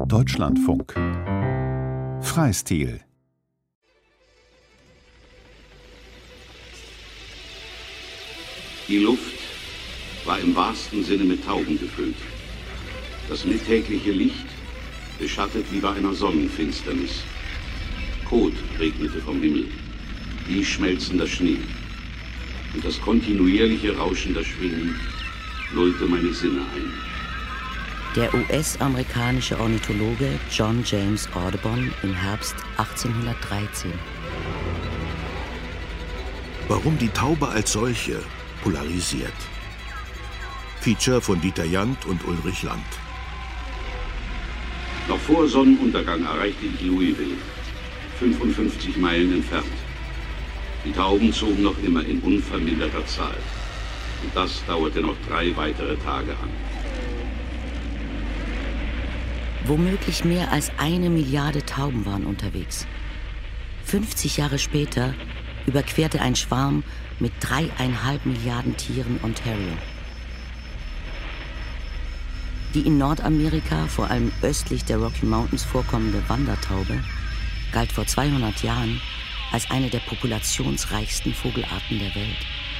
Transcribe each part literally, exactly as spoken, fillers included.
Deutschlandfunk Freistil. Die Luft war im wahrsten Sinne mit Tauben gefüllt. Das mittägliche Licht beschattet wie bei einer Sonnenfinsternis. Kot regnete vom Himmel, wie schmelzender Schnee. Und das kontinuierliche Rauschen der Schwingen lullte meine Sinne ein. Der U S-amerikanische Ornithologe John James Audubon im Herbst achtzehnhundertdreizehn. Warum die Taube als solche polarisiert. Feature von Dieter Jandt und Ulrich Land. Noch vor Sonnenuntergang erreichte ich Louisville, fünfundfünfzig Meilen entfernt. Die Tauben zogen noch immer in unverminderter Zahl. Und das dauerte noch drei weitere Tage an. Womöglich mehr als eine Milliarde Tauben waren unterwegs. fünfzig Jahre später überquerte ein Schwarm mit dreieinhalb Milliarden Tieren Ontario. Die in Nordamerika, vor allem östlich der Rocky Mountains vorkommende Wandertaube, galt vor zweihundert Jahren als eine der populationsreichsten Vogelarten der Welt.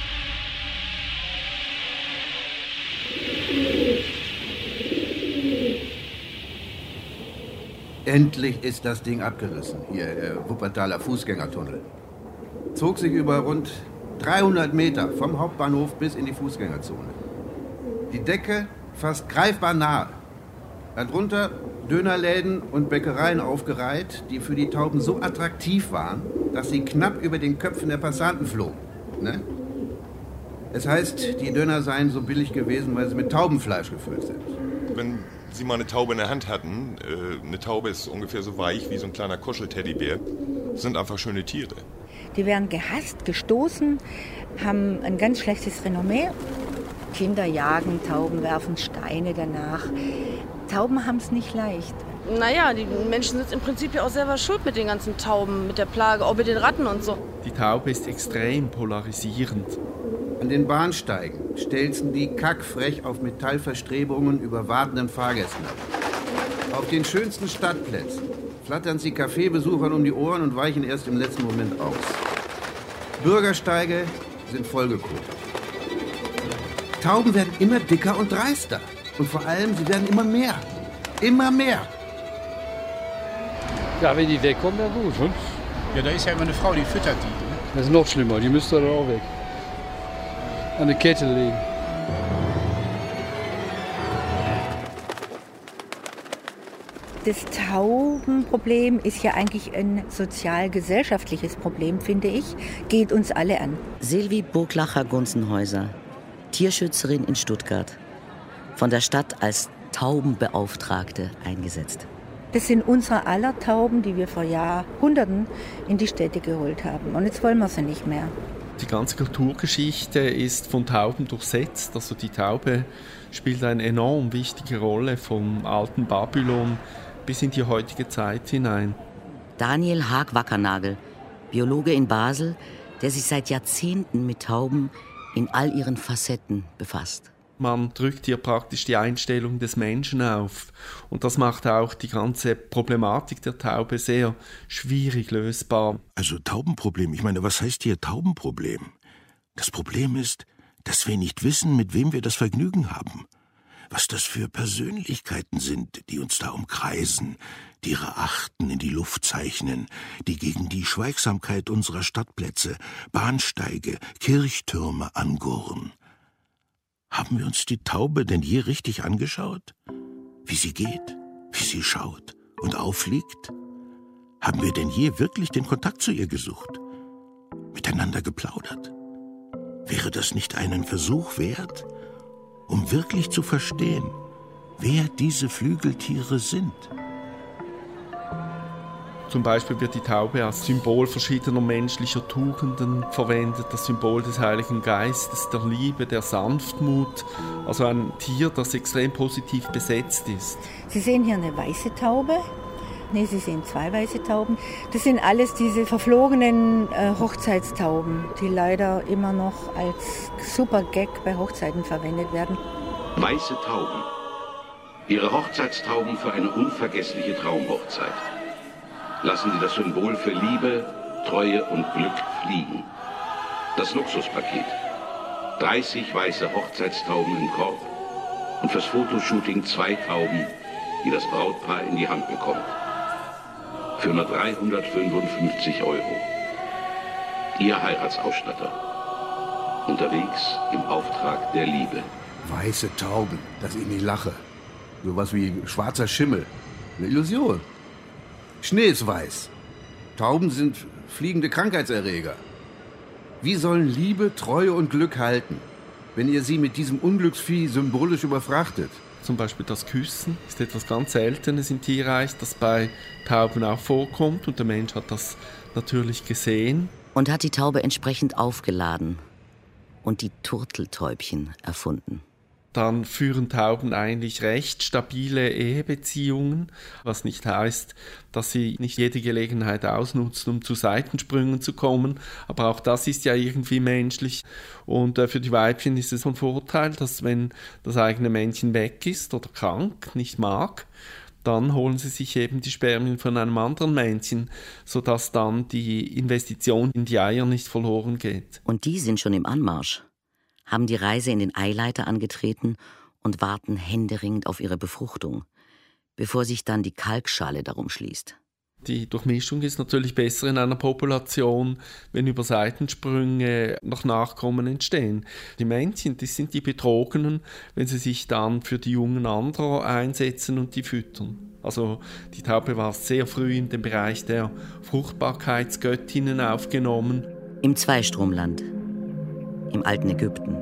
Endlich ist das Ding abgerissen, hier, der Wuppertaler Fußgängertunnel. Zog sich über rund dreihundert Meter vom Hauptbahnhof bis in die Fußgängerzone. Die Decke fast greifbar nahe. Darunter Dönerläden und Bäckereien aufgereiht, die für die Tauben so attraktiv waren, dass sie knapp über den Köpfen der Passanten flogen. Ne? Es heißt, die Döner seien so billig gewesen, weil sie mit Taubenfleisch gefüllt sind. Wenn Sie mal eine Taube in der Hand hatten, äh, eine Taube ist ungefähr so weich wie so ein kleiner Kuschelteddybär, sind einfach schöne Tiere. Die werden gehasst, gestoßen, haben ein ganz schlechtes Renommee. Kinder jagen Tauben, werfen Steine danach. Tauben haben es nicht leicht. Naja, die Menschen sind im Prinzip ja auch selber schuld mit den ganzen Tauben, mit der Plage, auch mit den Ratten und so. Die Taube ist extrem polarisierend. An den Bahnsteigen stelzen die kackfrech auf Metallverstrebungen über wartenden Fahrgästen ab. Auf den schönsten Stadtplätzen flattern sie Kaffeebesuchern um die Ohren und weichen erst im letzten Moment aus. Bürgersteige sind vollgekotet. Tauben werden immer dicker und dreister. Und vor allem, sie werden immer mehr. Immer mehr. Ja, wenn die wegkommen, ja gut. Und? Ja, da ist ja immer eine Frau, die füttert die. Ne? Das ist noch schlimmer, die müsste dann auch weg. An eine Kette legen. Das Taubenproblem ist ja eigentlich ein sozial-gesellschaftliches Problem, finde ich. Geht uns alle an. Silvi Burglacher-Gunzenhäuser, Tierschützerin in Stuttgart, von der Stadt als Taubenbeauftragte eingesetzt. Das sind unsere aller Tauben, die wir vor Jahrhunderten in die Städte geholt haben. Und jetzt wollen wir sie nicht mehr. Die ganze Kulturgeschichte ist von Tauben durchsetzt. Also die Taube spielt eine enorm wichtige Rolle vom alten Babylon bis in die heutige Zeit hinein. Daniel Haag-Wackernagel, Biologe in Basel, der sich seit Jahrzehnten mit Tauben in all ihren Facetten befasst. Man drückt hier praktisch die Einstellung des Menschen auf. Und das macht auch die ganze Problematik der Taube sehr schwierig lösbar. Also Taubenproblem, ich meine, was heißt hier Taubenproblem? Das Problem ist, dass wir nicht wissen, mit wem wir das Vergnügen haben. Was das für Persönlichkeiten sind, die uns da umkreisen, die ihre Achten in die Luft zeichnen, die gegen die Schweigsamkeit unserer Stadtplätze, Bahnsteige, Kirchtürme angurren. Haben wir uns die Taube denn je richtig angeschaut? Wie sie geht, wie sie schaut und auffliegt? Haben wir denn je wirklich den Kontakt zu ihr gesucht? Miteinander geplaudert? Wäre das nicht einen Versuch wert, um wirklich zu verstehen, wer diese Flügeltiere sind? Zum Beispiel wird die Taube als Symbol verschiedener menschlicher Tugenden verwendet, das Symbol des Heiligen Geistes, der Liebe, der Sanftmut. Also ein Tier, das extrem positiv besetzt ist. Sie sehen hier eine weiße Taube. Nee, Sie sehen zwei weiße Tauben. Das sind alles diese verflogenen äh, Hochzeitstauben, die leider immer noch als super Gag bei Hochzeiten verwendet werden. Weiße Tauben. Ihre Hochzeitstauben für eine unvergessliche Traumhochzeit. Lassen Sie das Symbol für Liebe, Treue und Glück fliegen. Das Luxuspaket. dreißig weiße Hochzeitstauben im Korb und fürs Fotoshooting zwei Tauben, die das Brautpaar in die Hand bekommt. Für nur dreihundertfünfundfünfzig Euro. Ihr Heiratsausstatter. Unterwegs im Auftrag der Liebe. Weiße Tauben, das ist nicht Lache. Sowas wie schwarzer Schimmel. Eine Illusion. Schnee ist weiß. Tauben sind fliegende Krankheitserreger. Wie sollen Liebe, Treue und Glück halten, wenn ihr sie mit diesem Unglücksvieh symbolisch überfrachtet? Zum Beispiel das Küssen ist etwas ganz Seltenes im Tierreich, das bei Tauben auch vorkommt. Und der Mensch hat das natürlich gesehen. Und hat die Taube entsprechend aufgeladen und die Turteltäubchen erfunden. Dann führen Tauben eigentlich recht stabile Ehebeziehungen, was nicht heißt, dass sie nicht jede Gelegenheit ausnutzen, um zu Seitensprüngen zu kommen. Aber auch das ist ja irgendwie menschlich. Und für die Weibchen ist es von Vorteil, dass wenn das eigene Männchen weg ist oder krank, nicht mag, dann holen sie sich eben die Spermien von einem anderen Männchen, sodass dann die Investition in die Eier nicht verloren geht. Und die sind schon im Anmarsch, haben die Reise in den Eileiter angetreten und warten händeringend auf ihre Befruchtung, bevor sich dann die Kalkschale darum schließt. Die Durchmischung ist natürlich besser in einer Population, wenn über Seitensprünge noch Nachkommen entstehen. Die Männchen, das sind die Betrogenen, wenn sie sich dann für die Jungen anderer einsetzen und die füttern. Also die Taube war sehr früh in den Bereich der Fruchtbarkeitsgöttinnen aufgenommen. Im Zweistromland, im alten Ägypten,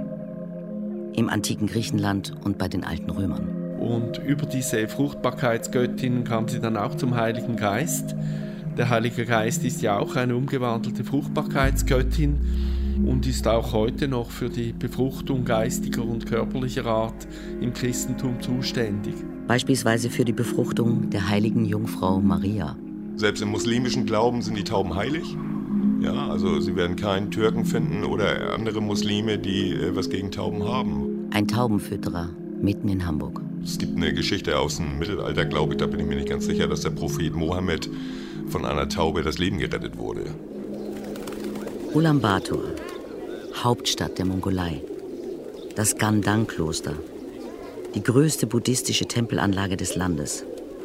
im antiken Griechenland und bei den alten Römern. Und über diese Fruchtbarkeitsgöttin kam sie dann auch zum Heiligen Geist. Der Heilige Geist ist ja auch eine umgewandelte Fruchtbarkeitsgöttin und ist auch heute noch für die Befruchtung geistiger und körperlicher Art im Christentum zuständig. Beispielsweise für die Befruchtung der heiligen Jungfrau Maria. Selbst im muslimischen Glauben sind die Tauben heilig. Ja, also Sie werden keinen Türken finden oder andere Muslime, die äh, was gegen Tauben haben. Ein Taubenfütterer mitten in Hamburg. Es gibt eine Geschichte aus dem Mittelalter, glaube ich, da bin ich mir nicht ganz sicher, dass der Prophet Mohammed von einer Taube das Leben gerettet wurde. Ulaanbaatar, Hauptstadt der Mongolei. Das Gandang-Kloster, die größte buddhistische Tempelanlage des Landes.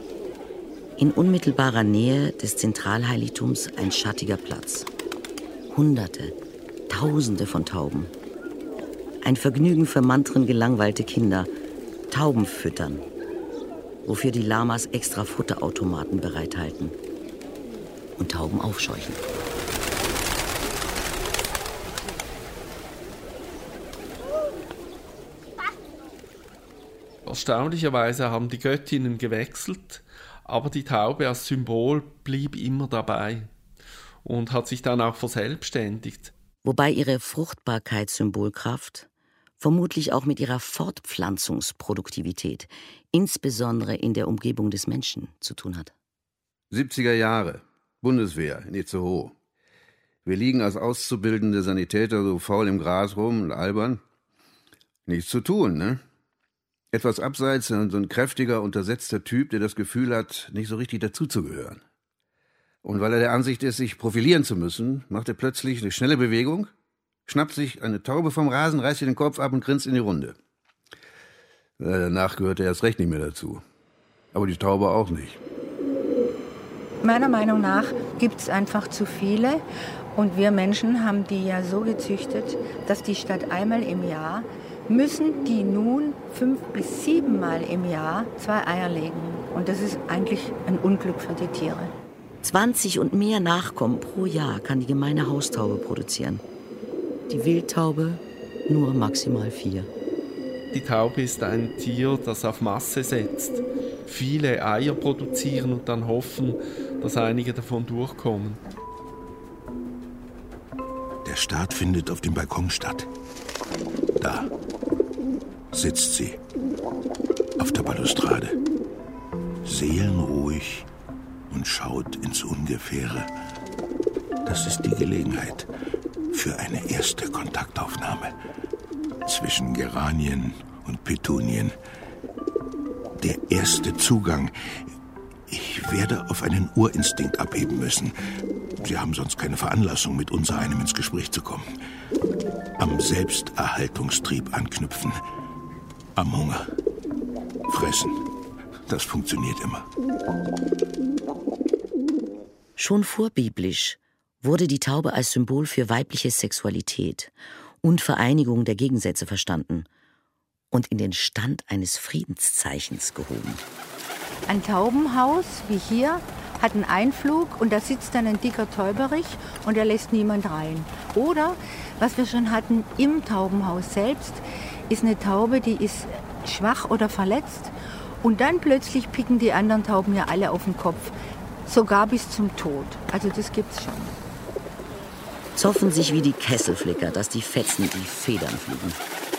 In unmittelbarer Nähe des Zentralheiligtums ein schattiger Platz. Hunderte, Tausende von Tauben. Ein Vergnügen für mantrengelangweilte Kinder. Tauben füttern, wofür die Lamas extra Futterautomaten bereithalten und Tauben aufscheuchen. Erstaunlicherweise haben die Göttinnen gewechselt, aber die Taube als Symbol blieb immer dabei und hat sich dann auch verselbstständigt. Wobei ihre Fruchtbarkeitssymbolkraft vermutlich auch mit ihrer Fortpflanzungsproduktivität, insbesondere in der Umgebung des Menschen, zu tun hat. siebziger Jahre, Bundeswehr in Itzehoe. Wir liegen als auszubildende Sanitäter so faul im Gras rum und albern. Nichts zu tun, ne? Etwas abseits, so ein kräftiger, untersetzter Typ, der das Gefühl hat, nicht so richtig dazuzugehören. Und weil er der Ansicht ist, sich profilieren zu müssen, macht er plötzlich eine schnelle Bewegung, schnappt sich eine Taube vom Rasen, reißt ihr den Kopf ab und grinst in die Runde. Danach gehört er erst recht nicht mehr dazu. Aber die Taube auch nicht. Meiner Meinung nach gibt es einfach zu viele. Und wir Menschen haben die ja so gezüchtet, dass die statt einmal im Jahr, müssen die nun fünf bis siebenmal im Jahr zwei Eier legen. Und das ist eigentlich ein Unglück für die Tiere. zwanzig und mehr Nachkommen pro Jahr kann die gemeine Haustaube produzieren. Die Wildtaube nur maximal vier. Die Taube ist ein Tier, das auf Masse setzt. Viele Eier produzieren und dann hoffen, dass einige davon durchkommen. Der Start findet auf dem Balkon statt. Da sitzt sie, auf der Balustrade, seelenruhig und schaut ins Ungefähre. Das ist die Gelegenheit für eine erste Kontaktaufnahme zwischen Geranien und Petunien. Der erste Zugang. Ich werde auf einen Urinstinkt abheben müssen. Sie haben sonst keine Veranlassung, mit unsereinem ins Gespräch zu kommen. Am Selbsterhaltungstrieb anknüpfen. Am Hunger. Fressen. Das funktioniert immer. Schon vorbiblisch wurde die Taube als Symbol für weibliche Sexualität und Vereinigung der Gegensätze verstanden und in den Stand eines Friedenszeichens gehoben. Ein Taubenhaus wie hier hat einen Einflug und da sitzt dann ein dicker Täuberich und er lässt niemand rein. Oder, was wir schon hatten, im Taubenhaus selbst ist eine Taube, die ist schwach oder verletzt und dann plötzlich picken die anderen Tauben ja alle auf den Kopf, sogar bis zum Tod. Also das gibt's schon. Zoffen sich wie die Kesselflicker, dass die Fetzen die Federn fliegen.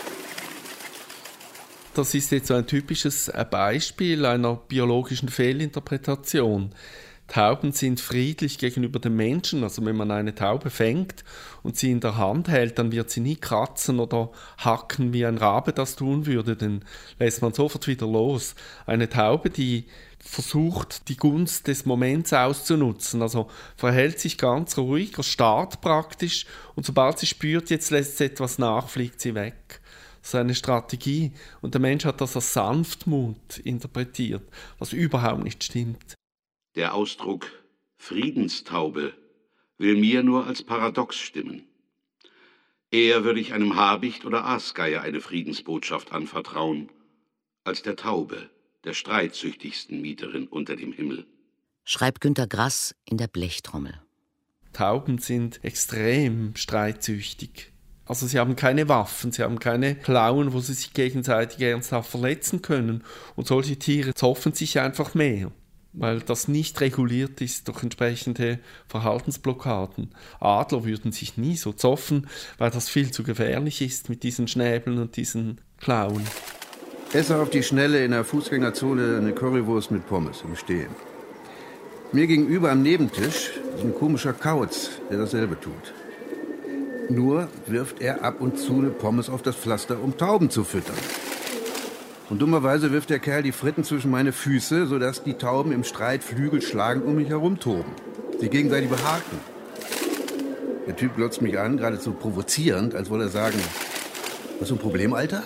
Das ist jetzt so ein typisches Beispiel einer biologischen Fehlinterpretation. Tauben sind friedlich gegenüber den Menschen. Also wenn man eine Taube fängt und sie in der Hand hält, dann wird sie nie kratzen oder hacken, wie ein Rabe das tun würde. Dann lässt man sofort wieder los. Eine Taube, die versucht, die Gunst des Moments auszunutzen. Also verhält sich ganz ruhig, starrt praktisch und sobald sie spürt, jetzt lässt sie etwas nach, fliegt sie weg. Das ist eine Strategie und der Mensch hat das als Sanftmut interpretiert, was überhaupt nicht stimmt. Der Ausdruck Friedenstaube will mir nur als Paradox stimmen. Eher würde ich einem Habicht oder Aasgeier eine Friedensbotschaft anvertrauen, als der Taube, der streitsüchtigsten Mieterin unter dem Himmel. Schreibt Günter Grass in der Blechtrommel. Tauben sind extrem streitsüchtig. Also sie haben keine Waffen, sie haben keine Klauen, wo sie sich gegenseitig ernsthaft verletzen können. Und solche Tiere zoffen sich einfach mehr, weil das nicht reguliert ist durch entsprechende Verhaltensblockaden. Adler würden sich nie so zoffen, weil das viel zu gefährlich ist mit diesen Schnäbeln und diesen Klauen. Esse auf die Schnelle in der Fußgängerzone eine Currywurst mit Pommes im Stehen. Mir gegenüber am Nebentisch ist ein komischer Kauz, der dasselbe tut. Nur wirft er ab und zu eine Pommes auf das Pflaster, um Tauben zu füttern. Und dummerweise wirft der Kerl die Fritten zwischen meine Füße, sodass die Tauben im Streit Flügel schlagend um mich herumtoben, sich gegenseitig behaken. Der Typ glotzt mich an, geradezu provozierend, als wolle er sagen, hast du ein Problem, Alter?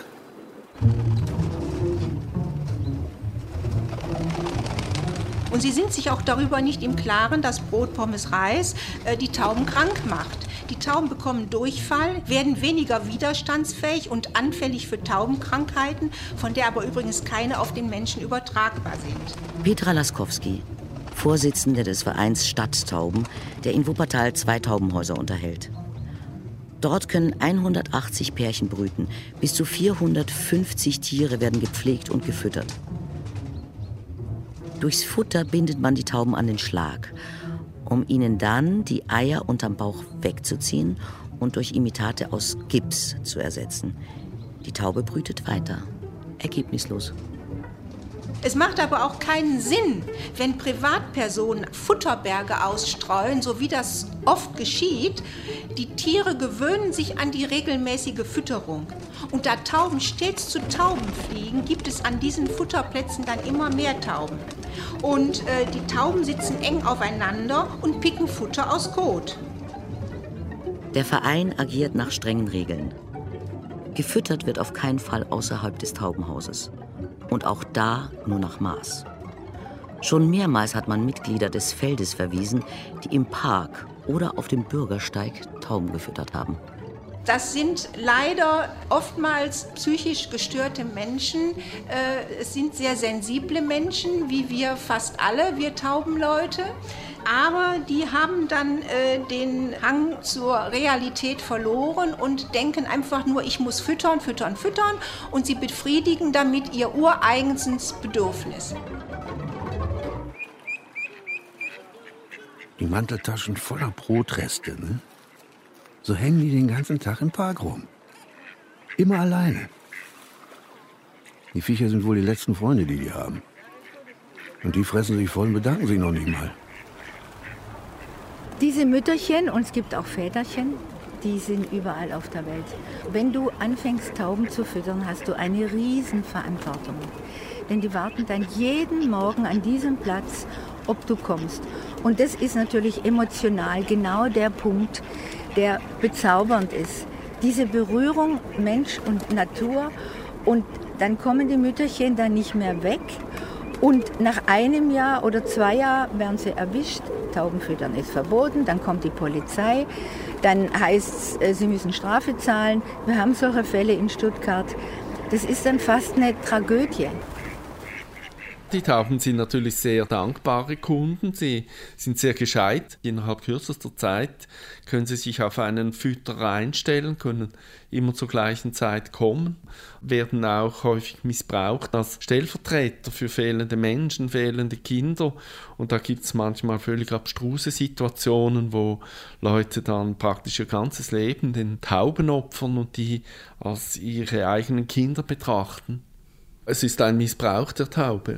Und sie sind sich auch darüber nicht im Klaren, dass Brot, Pommes, Reis äh, die Tauben krank macht. Die Tauben bekommen Durchfall, werden weniger widerstandsfähig und anfällig für Taubenkrankheiten, von der aber übrigens keine auf den Menschen übertragbar sind. Petra Laskowski, Vorsitzende des Vereins Stadttauben, der in Wuppertal zwei Taubenhäuser unterhält. Dort können hundertachtzig Pärchen brüten, bis zu vierhundertfünfzig Tiere werden gepflegt und gefüttert. Durchs Futter bindet man die Tauben an den Schlag, um ihnen dann die Eier unterm Bauch wegzuziehen und durch Imitate aus Gips zu ersetzen. Die Taube brütet weiter, ergebnislos. Es macht aber auch keinen Sinn, wenn Privatpersonen Futterberge ausstreuen, so wie das oft geschieht. Die Tiere gewöhnen sich an die regelmäßige Fütterung. Und da Tauben stets zu Tauben fliegen, gibt es an diesen Futterplätzen dann immer mehr Tauben. Und äh, die Tauben sitzen eng aufeinander und picken Futter aus Kot. Der Verein agiert nach strengen Regeln. Gefüttert wird auf keinen Fall außerhalb des Taubenhauses. Und auch da nur nach Maß. Schon mehrmals hat man Mitglieder des Feldes verwiesen, die im Park oder auf dem Bürgersteig Tauben gefüttert haben. Das sind leider oftmals psychisch gestörte Menschen. Es sind sehr sensible Menschen, wie wir fast alle, wir Taubenleute. Aber die haben dann äh, den Hang zur Realität verloren und denken einfach nur, ich muss füttern, füttern, füttern. Und sie befriedigen damit ihr ureigenstes Bedürfnis. Die Manteltaschen voller Brotreste, ne? So hängen die den ganzen Tag im Park rum. Immer alleine. Die Viecher sind wohl die letzten Freunde, die die haben. Und die fressen sich voll und bedanken sich noch nicht mal. Diese Mütterchen, und es gibt auch Väterchen, die sind überall auf der Welt. Wenn du anfängst, Tauben zu füttern, hast du eine Riesenverantwortung. denn die warten dann jeden Morgen an diesem Platz, ob du kommst. Und das ist natürlich emotional genau der Punkt, der bezaubernd ist. Diese Berührung Mensch und Natur, und dann kommen die Mütterchen dann nicht mehr weg. Und nach einem Jahr oder zwei Jahren werden sie erwischt. Taubenfüttern ist verboten, dann kommt die Polizei, dann heißt es, sie müssen Strafe zahlen. Wir haben solche Fälle in Stuttgart. Das ist dann fast eine Tragödie. Die Tauben sind natürlich sehr dankbare Kunden. Sie sind sehr gescheit. Innerhalb kürzester Zeit können sie sich auf einen Fütterer einstellen, können immer zur gleichen Zeit kommen, werden auch häufig missbraucht als Stellvertreter für fehlende Menschen, fehlende Kinder. Und da gibt es manchmal völlig abstruse Situationen, wo Leute dann praktisch ihr ganzes Leben den Tauben opfern und die als ihre eigenen Kinder betrachten. Es ist ein Missbrauch der Taube.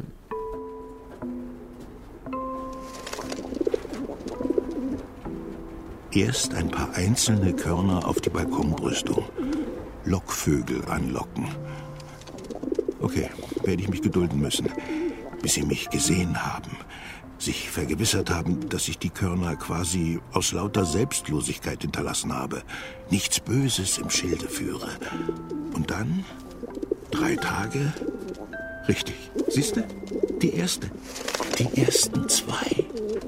Erst ein paar einzelne Körner auf die Balkonbrüstung. Lockvögel anlocken. Okay, werde ich mich gedulden müssen, bis sie mich gesehen haben. Sich vergewissert haben, dass ich die Körner quasi aus lauter Selbstlosigkeit hinterlassen habe. Nichts Böses im Schilde führe. Und dann, drei Tage, richtig, siehste, die erste, die ersten zwei.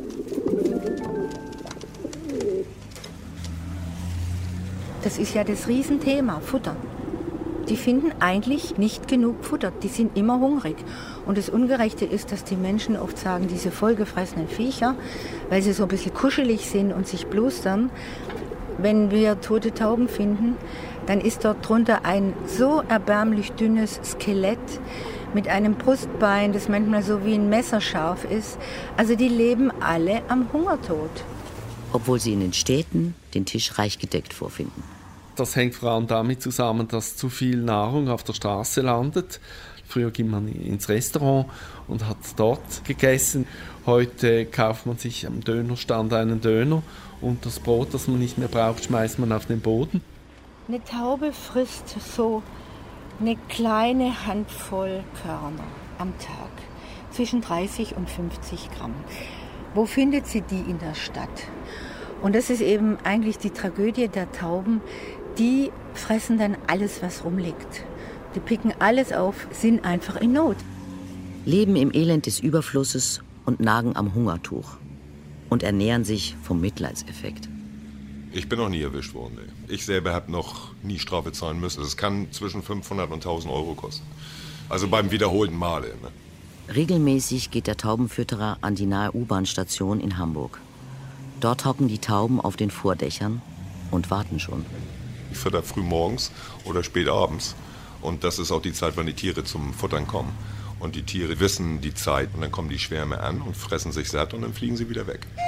Das ist ja das Riesenthema, Futter. Die finden eigentlich nicht genug Futter, die sind immer hungrig. Und das Ungerechte ist, dass die Menschen oft sagen, diese vollgefressenen Viecher, weil sie so ein bisschen kuschelig sind und sich blustern, wenn wir tote Tauben finden, dann ist dort drunter ein so erbärmlich dünnes Skelett mit einem Brustbein, das manchmal so wie ein Messer scharf ist. Also die leben alle am Hungertod. Obwohl sie in den Städten den Tisch reich gedeckt vorfinden. Das hängt vor allem damit zusammen, dass zu viel Nahrung auf der Straße landet. Früher ging man ins Restaurant und hat dort gegessen. Heute kauft man sich am Dönerstand einen Döner und das Brot, das man nicht mehr braucht, schmeißt man auf den Boden. Eine Taube frisst so eine kleine Handvoll Körner am Tag, zwischen dreißig und fünfzig Gramm. Wo findet sie die in der Stadt? Und das ist eben eigentlich die Tragödie der Tauben. Die fressen dann alles, was rumliegt. Die picken alles auf, sind einfach in Not. Leben im Elend des Überflusses und nagen am Hungertuch. Und ernähren sich vom Mitleidseffekt. Ich bin noch nie erwischt worden. Ey. Ich selber habe noch nie Strafe zahlen müssen. Das kann zwischen fünfhundert und tausend Euro kosten. Also beim wiederholten Male. Ne? Regelmäßig geht der Taubenfütterer an die nahe U-Bahn-Station in Hamburg. Dort hocken die Tauben auf den Vordächern und warten schon. Ich fütter früh morgens oder spät abends. Und das ist auch die Zeit, wann die Tiere zum Futtern kommen. Und die Tiere wissen die Zeit. Und dann kommen die Schwärme an und fressen sich satt und dann fliegen sie wieder weg.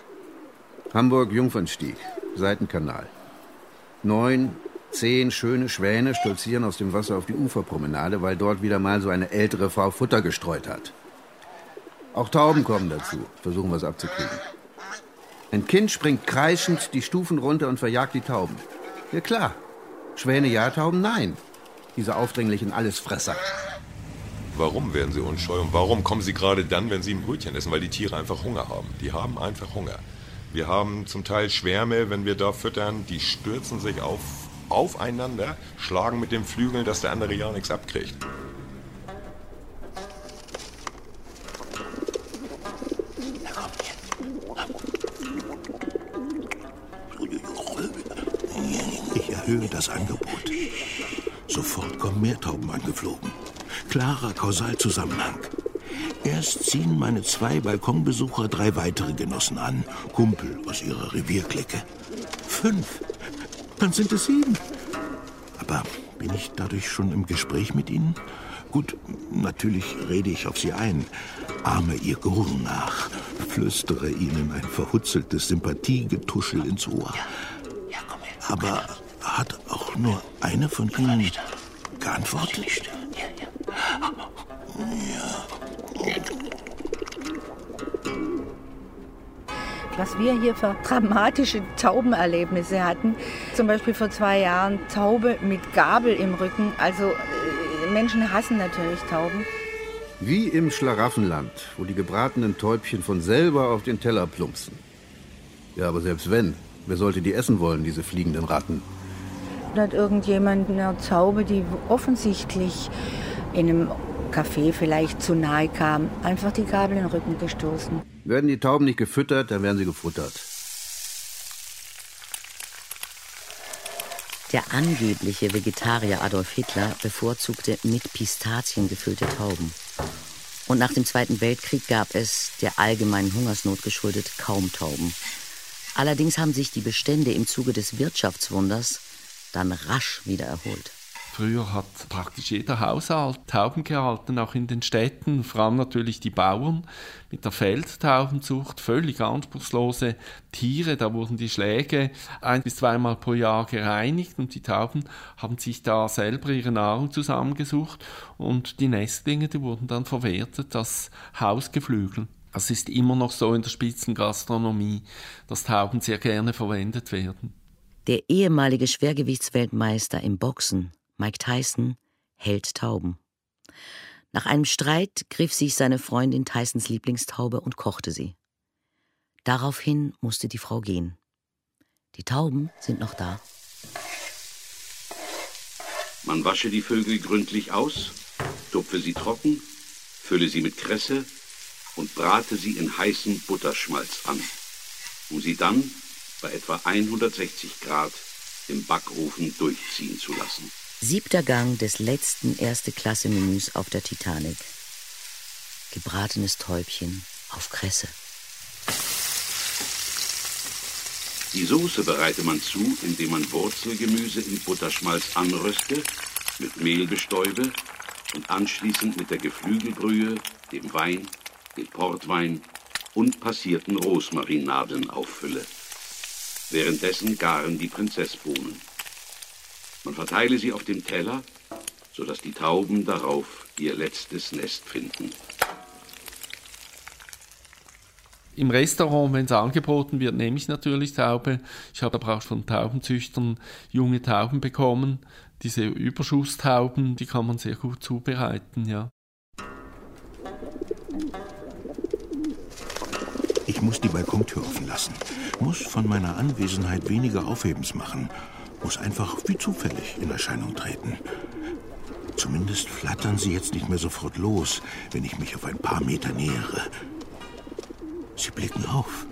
Hamburg-Jungfernstieg, Seitenkanal. Neun, zehn schöne Schwäne stolzieren aus dem Wasser auf die Uferpromenade, weil dort wieder mal so eine ältere Frau Futter gestreut hat. Auch Tauben kommen dazu, versuchen was abzukriegen. Ein Kind springt kreischend die Stufen runter und verjagt die Tauben. Ja klar, Schwäne ja, Tauben nein. Diese aufdringlichen Allesfresser. Warum werden sie unscheu und warum kommen sie gerade dann, wenn sie ein Brötchen essen? Weil die Tiere einfach Hunger haben. Die haben einfach Hunger. Wir haben zum Teil Schwärme, wenn wir da füttern, die stürzen sich auf, aufeinander, schlagen mit den Flügeln, dass der andere ja nichts abkriegt. Ich erhöhe das Angebot. Sofort kommen mehr Tauben angeflogen. Klarer Kausalzusammenhang. Erst ziehen meine zwei Balkonbesucher drei weitere Genossen an, Kumpel aus ihrer Revierklicke. Fünf. Dann sind es sieben. Aber bin ich dadurch schon im Gespräch mit ihnen? Gut, natürlich rede ich auf sie ein, ahme ihr Gurren nach, flüstere ihnen ein verhutzeltes Sympathiegetuschel ins Ohr. Aber hat auch nur eine von ihnen geantwortet? Was wir hier für dramatische Taubenerlebnisse hatten, zum Beispiel vor zwei Jahren Taube mit Gabel im Rücken. Also Menschen hassen natürlich Tauben. Wie im Schlaraffenland, wo die gebratenen Täubchen von selber auf den Teller plumpsen. Ja, aber selbst wenn, wer sollte die essen wollen, diese fliegenden Ratten? Da hat irgendjemand eine Taube, die offensichtlich in einem Café vielleicht zu nahe kam, einfach die Gabel in den Rücken gestoßen. Werden die Tauben nicht gefüttert, dann werden sie gefuttert. Der angebliche Vegetarier Adolf Hitler bevorzugte mit Pistazien gefüllte Tauben. Und nach dem Zweiten Weltkrieg gab es, der allgemeinen Hungersnot geschuldet, kaum Tauben. Allerdings haben sich die Bestände im Zuge des Wirtschaftswunders dann rasch wieder erholt. Früher hat praktisch jeder Haushalt Tauben gehalten, auch in den Städten, vor allem natürlich die Bauern mit der Feldtaubenzucht, völlig anspruchslose Tiere. Da wurden die Schläge ein- bis zweimal pro Jahr gereinigt und die Tauben haben sich da selber ihre Nahrung zusammengesucht und die Nestlinge, die wurden dann verwertet als Hausgeflügel. Es ist immer noch so in der Spitzengastronomie, dass Tauben sehr gerne verwendet werden. Der ehemalige Schwergewichtsweltmeister im Boxen, Mike Tyson, hält Tauben. Nach einem Streit griff sich seine Freundin Tysons Lieblingstaube und kochte sie. Daraufhin musste die Frau gehen. Die Tauben sind noch da. Man wasche die Vögel gründlich aus, tupfe sie trocken, fülle sie mit Kresse und brate sie in heißem Butterschmalz an, um sie dann bei etwa hundertsechzig Grad im Backofen durchziehen zu lassen. Siebter Gang des letzten Erste-Klasse-Menüs auf der Titanic. Gebratenes Täubchen auf Kresse. Die Soße bereite man zu, indem man Wurzelgemüse in Butterschmalz anröste, mit Mehl bestäube und anschließend mit der Geflügelbrühe, dem Wein, dem Portwein und passierten Rosmarinnadeln auffülle. Währenddessen garen die Prinzessbohnen. Man verteile sie auf dem Teller, sodass die Tauben darauf ihr letztes Nest finden. Im Restaurant, wenn es angeboten wird, nehme ich natürlich Taube. Ich habe aber auch von Taubenzüchtern junge Tauben bekommen. Diese Überschusstauben, die kann man sehr gut zubereiten, ja. Ich muss die Balkontür offen lassen, muss von meiner Anwesenheit weniger Aufhebens machen, muss einfach wie zufällig in Erscheinung treten. Zumindest flattern sie jetzt nicht mehr sofort los, wenn ich mich auf ein paar Meter nähere. Sie blicken auf,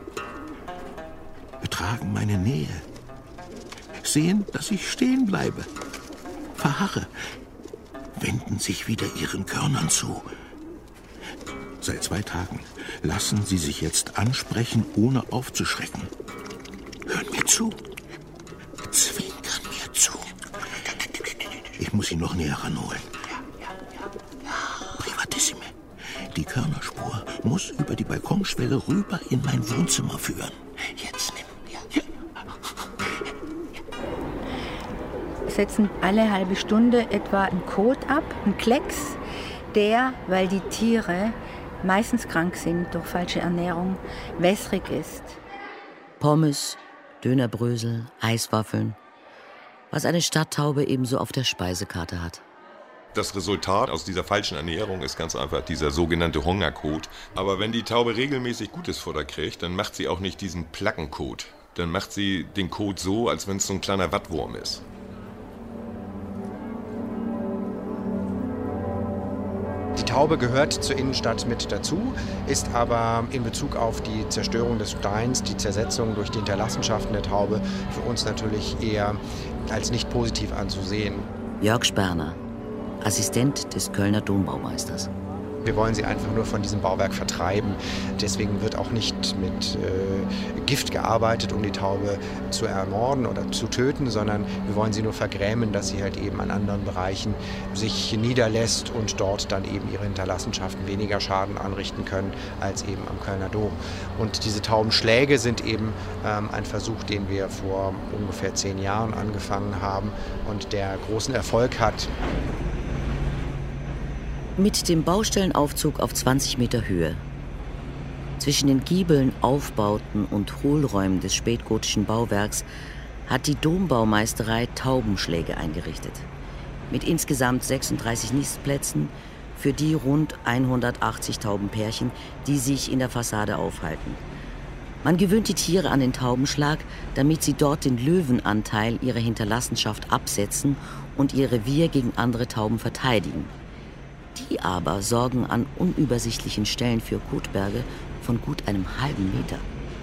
betragen meine Nähe, sehen, dass ich stehen bleibe, verharre, wenden sich wieder ihren Körnern zu. Seit zwei Tagen lassen sie sich jetzt ansprechen, ohne aufzuschrecken. Hören mir zu, zwinkern mir zu. Ich muss sie noch näher ranholen. Privatissime. Die Körnerspur muss über die Balkonschwelle rüber in mein Wohnzimmer führen. Jetzt nimm mir. Setzen alle halbe Stunde etwa einen Kot ab, einen Klecks, der, weil die Tiere meistens krank sind durch falsche Ernährung, wässrig ist. Pommes, Dönerbrösel, Eiswaffeln, was eine Stadttaube ebenso auf der Speisekarte hat. Das Resultat aus dieser falschen Ernährung ist ganz einfach dieser sogenannte Hungerkot. Aber wenn die Taube regelmäßig gutes Futter kriegt, dann macht sie auch nicht diesen Plackenkot. Dann macht sie den Kot so, als wenn es so ein kleiner Wattwurm ist. Die Taube gehört zur Innenstadt mit dazu, ist aber in Bezug auf die Zerstörung des Steins, die Zersetzung durch die Hinterlassenschaften der Taube für uns natürlich eher als nicht positiv anzusehen. Jörg Sperner, Assistent des Kölner Dombaumeisters. Wir wollen sie einfach nur von diesem Bauwerk vertreiben. Deswegen wird auch nicht mit äh, Gift gearbeitet, um die Taube zu ermorden oder zu töten, sondern wir wollen sie nur vergrämen, dass sie halt eben an anderen Bereichen sich niederlässt und dort dann eben ihre Hinterlassenschaften weniger Schaden anrichten können als eben am Kölner Dom. Und diese Taubenschläge sind eben ähm, ein Versuch, den wir vor ungefähr zehn Jahren angefangen haben und der großen Erfolg hat. Mit dem Baustellenaufzug auf zwanzig Meter Höhe. Zwischen den Giebeln, Aufbauten und Hohlräumen des spätgotischen Bauwerks hat die Dombaumeisterei Taubenschläge eingerichtet. Mit insgesamt sechsunddreißig Nistplätzen, für die rund hundertachtzig Taubenpärchen, die sich in der Fassade aufhalten. Man gewöhnt die Tiere an den Taubenschlag, damit sie dort den Löwenanteil ihrer Hinterlassenschaft absetzen und ihr Revier gegen andere Tauben verteidigen. Die aber sorgen an unübersichtlichen Stellen für Kotberge von gut einem halben Meter.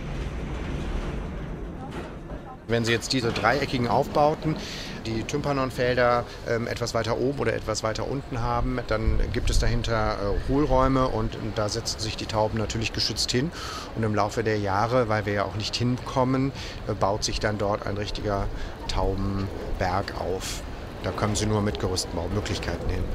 Wenn Sie jetzt diese dreieckigen Aufbauten, die Tympanonfelder ähm, etwas weiter oben oder etwas weiter unten haben, dann gibt es dahinter äh, Hohlräume und, und da setzen sich die Tauben natürlich geschützt hin. Und im Laufe der Jahre, weil wir ja auch nicht hinkommen, äh, baut sich dann dort ein richtiger Taubenberg auf. Da kommen Sie nur mit Gerüstbaumöglichkeiten hin.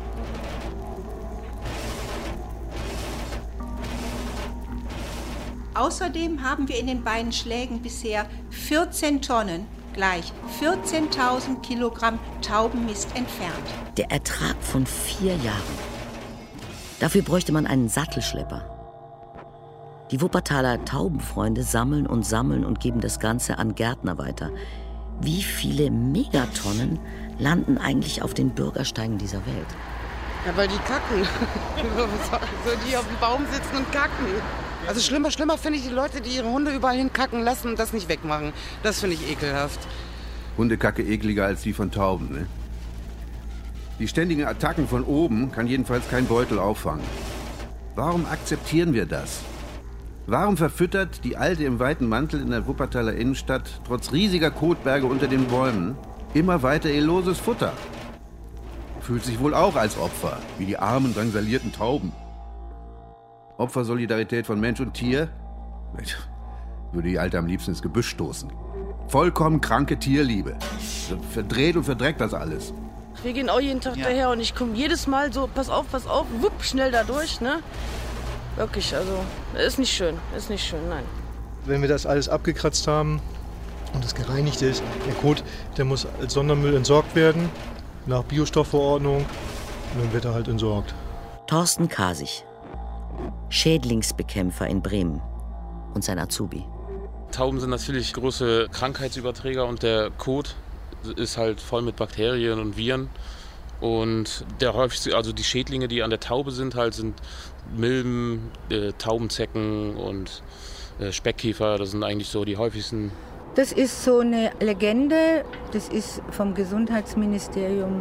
Außerdem haben wir in den beiden Schlägen bisher vierzehn Tonnen, gleich vierzehntausend Kilogramm Taubenmist entfernt. Der Ertrag von vier Jahren. Dafür bräuchte man einen Sattelschlepper. Die Wuppertaler Taubenfreunde sammeln und sammeln und geben das Ganze an Gärtner weiter. Wie viele Megatonnen landen eigentlich auf den Bürgersteigen dieser Welt? Ja, weil die kacken. So, die auf dem Baum sitzen und kacken. Also schlimmer, schlimmer finde ich die Leute, die ihre Hunde überall hinkacken lassen und das nicht wegmachen. Das finde ich ekelhaft. Hundekacke ekliger als die von Tauben, ne? Die ständigen Attacken von oben kann jedenfalls kein Beutel auffangen. Warum akzeptieren wir das? Warum verfüttert die Alte im weiten Mantel in der Wuppertaler Innenstadt trotz riesiger Kotberge unter den Bäumen immer weiter ihr loses Futter? Fühlt sich wohl auch als Opfer, wie die armen, drangsalierten Tauben. Opfersolidarität von Mensch und Tier? Würde die Alte am liebsten ins Gebüsch stoßen. Vollkommen kranke Tierliebe. Verdreht und verdreckt das alles. Wir gehen auch jeden Tag ja. daher und ich komme jedes Mal so, pass auf, pass auf, wupp, schnell da durch, ne? Wirklich, also, ist nicht schön, ist nicht schön, nein. Wenn wir das alles abgekratzt haben und es gereinigt ist, der Kot, der muss als Sondermüll entsorgt werden, nach Biostoffverordnung, und dann wird er halt entsorgt. Thorsten Kasich, Schädlingsbekämpfer in Bremen und sein Azubi. Tauben sind natürlich große Krankheitsüberträger und der Kot ist halt voll mit Bakterien und Viren. Und der häufigste, also die Schädlinge, die an der Taube sind, halt sind Milben, äh, Taubenzecken und äh, Speckkäfer. Das sind eigentlich so die häufigsten. Das ist so eine Legende. Das ist vom Gesundheitsministerium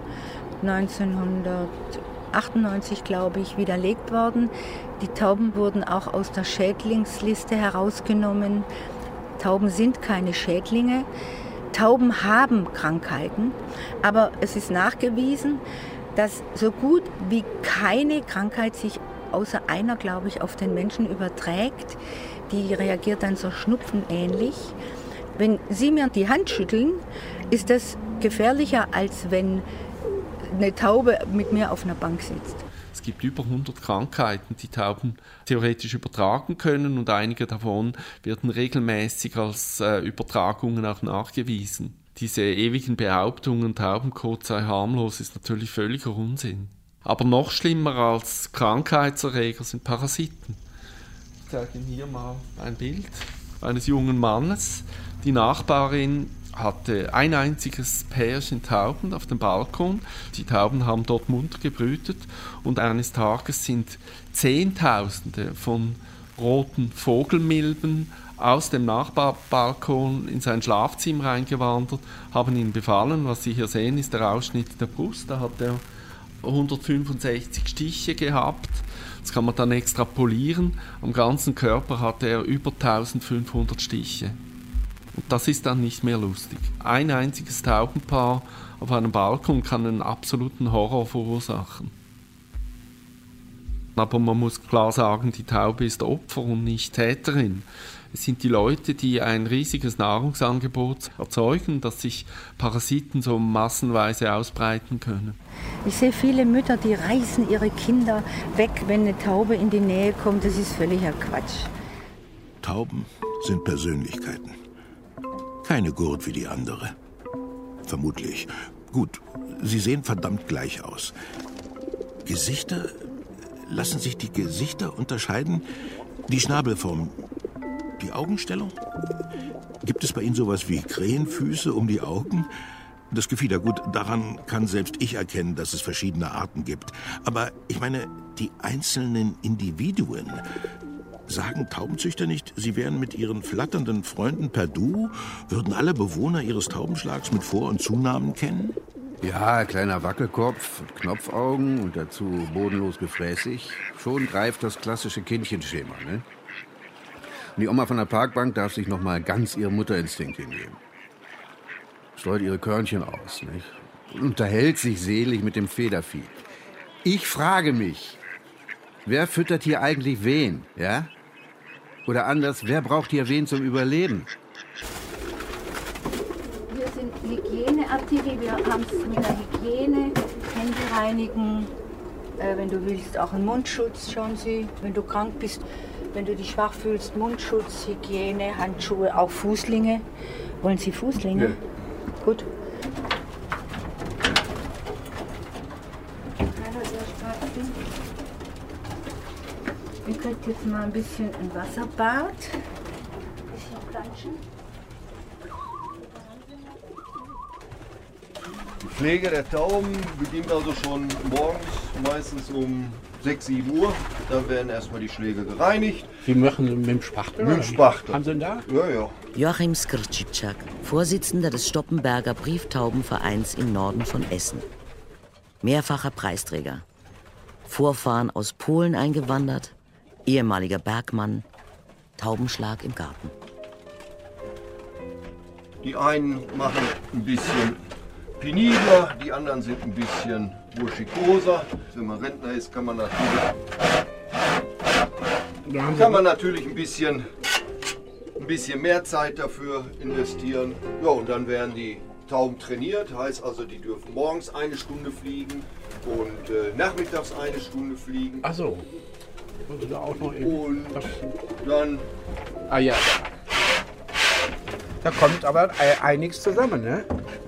neunzehnhundertachtundneunzig, glaube ich, widerlegt worden. Die Tauben wurden auch aus der Schädlingsliste herausgenommen. Tauben sind keine Schädlinge. Tauben haben Krankheiten, aber es ist nachgewiesen, dass so gut wie keine Krankheit sich außer einer, glaube ich, auf den Menschen überträgt. Die reagiert dann so schnupfenähnlich. Wenn Sie mir die Hand schütteln, ist das gefährlicher, als wenn eine Taube mit mir auf einer Bank sitzt. Es gibt über hundert Krankheiten, die Tauben theoretisch übertragen können und einige davon werden regelmäßig als äh, Übertragungen auch nachgewiesen. Diese ewigen Behauptungen, Taubenkot sei harmlos, ist natürlich völliger Unsinn. Aber noch schlimmer als Krankheitserreger sind Parasiten. Ich zeige Ihnen hier mal ein Bild eines jungen Mannes. Die Nachbarin hatte ein einziges Pärchen Tauben auf dem Balkon. Die Tauben haben dort munter gebrütet und eines Tages sind Zehntausende von roten Vogelmilben aus dem Nachbarbalkon in sein Schlafzimmer reingewandert, haben ihn befallen. Was Sie hier sehen, ist der Ausschnitt der Brust. Da hat er hundertfünfundsechzig Stiche gehabt. Das kann man dann extrapolieren. Am ganzen Körper hatte er über eintausendfünfhundert Stiche. Und das ist dann nicht mehr lustig. Ein einziges Taubenpaar auf einem Balkon kann einen absoluten Horror verursachen. Aber man muss klar sagen, die Taube ist Opfer und nicht Täterin. Es sind die Leute, die ein riesiges Nahrungsangebot erzeugen, dass sich Parasiten so massenweise ausbreiten können. Ich sehe viele Mütter, die reißen ihre Kinder weg, wenn eine Taube in die Nähe kommt. Das ist völliger Quatsch. Tauben sind Persönlichkeiten. Keine Gurt wie die andere. Vermutlich. Gut, sie sehen verdammt gleich aus. Gesichter? Lassen sich die Gesichter unterscheiden? Die Schnabelform? Die Augenstellung? Gibt es bei Ihnen sowas wie Krähenfüße um die Augen? Das Gefieder, gut, daran kann selbst ich erkennen, dass es verschiedene Arten gibt. Aber ich meine, die einzelnen Individuen. Sagen Taubenzüchter nicht, sie wären mit ihren flatternden Freunden per Du, würden alle Bewohner ihres Taubenschlags mit Vor- und Zunamen kennen? Ja, kleiner Wackelkopf, Knopfaugen und dazu bodenlos gefräßig. Schon greift das klassische Kindchenschema, ne? Und die Oma von der Parkbank darf sich noch mal ganz ihrem Mutterinstinkt hingeben. Streut ihre Körnchen aus, nicht? Und unterhält sich selig mit dem Federvieh. Ich frage mich, wer füttert hier eigentlich wen, ja? Oder anders, wer braucht hier wen zum Überleben? Wir sind Hygieneartikel, wir haben es mit der Hygiene, Hände reinigen, äh, wenn du willst auch einen Mundschutz, schauen Sie, wenn du krank bist, wenn du dich schwach fühlst, Mundschutz, Hygiene, Handschuhe, auch Fußlinge. Wollen Sie Fußlinge? Ja. Gut. Ihr könnt jetzt mal ein bisschen ein Wasserbad. Ein bisschen planschen. Die Pflege der Tauben beginnt also schon morgens, meistens um sechs, sieben Uhr. Dann werden erstmal die Schläge gereinigt. Sie machen mit dem Spachtel? Mit dem Spachtel. Haben Sie ihn da? Ja, ja. Joachim Skrtschitschak, Vorsitzender des Stoppenberger Brieftaubenvereins im Norden von Essen. Mehrfacher Preisträger. Vorfahren aus Polen eingewandert, ehemaliger Bergmann, Taubenschlag im Garten. Die einen machen ein bisschen penibler, die anderen sind ein bisschen burschikoser. Wenn man Rentner ist, kann man natürlich, kann man natürlich ein bisschen, ein bisschen mehr Zeit dafür investieren. Ja, und dann werden die Tauben trainiert, heißt also, die dürfen morgens eine Stunde fliegen und äh, nachmittags eine Stunde fliegen. Ach so. Und da auch noch eben. Und dann. Ah ja. Da kommt aber einiges zusammen, ne?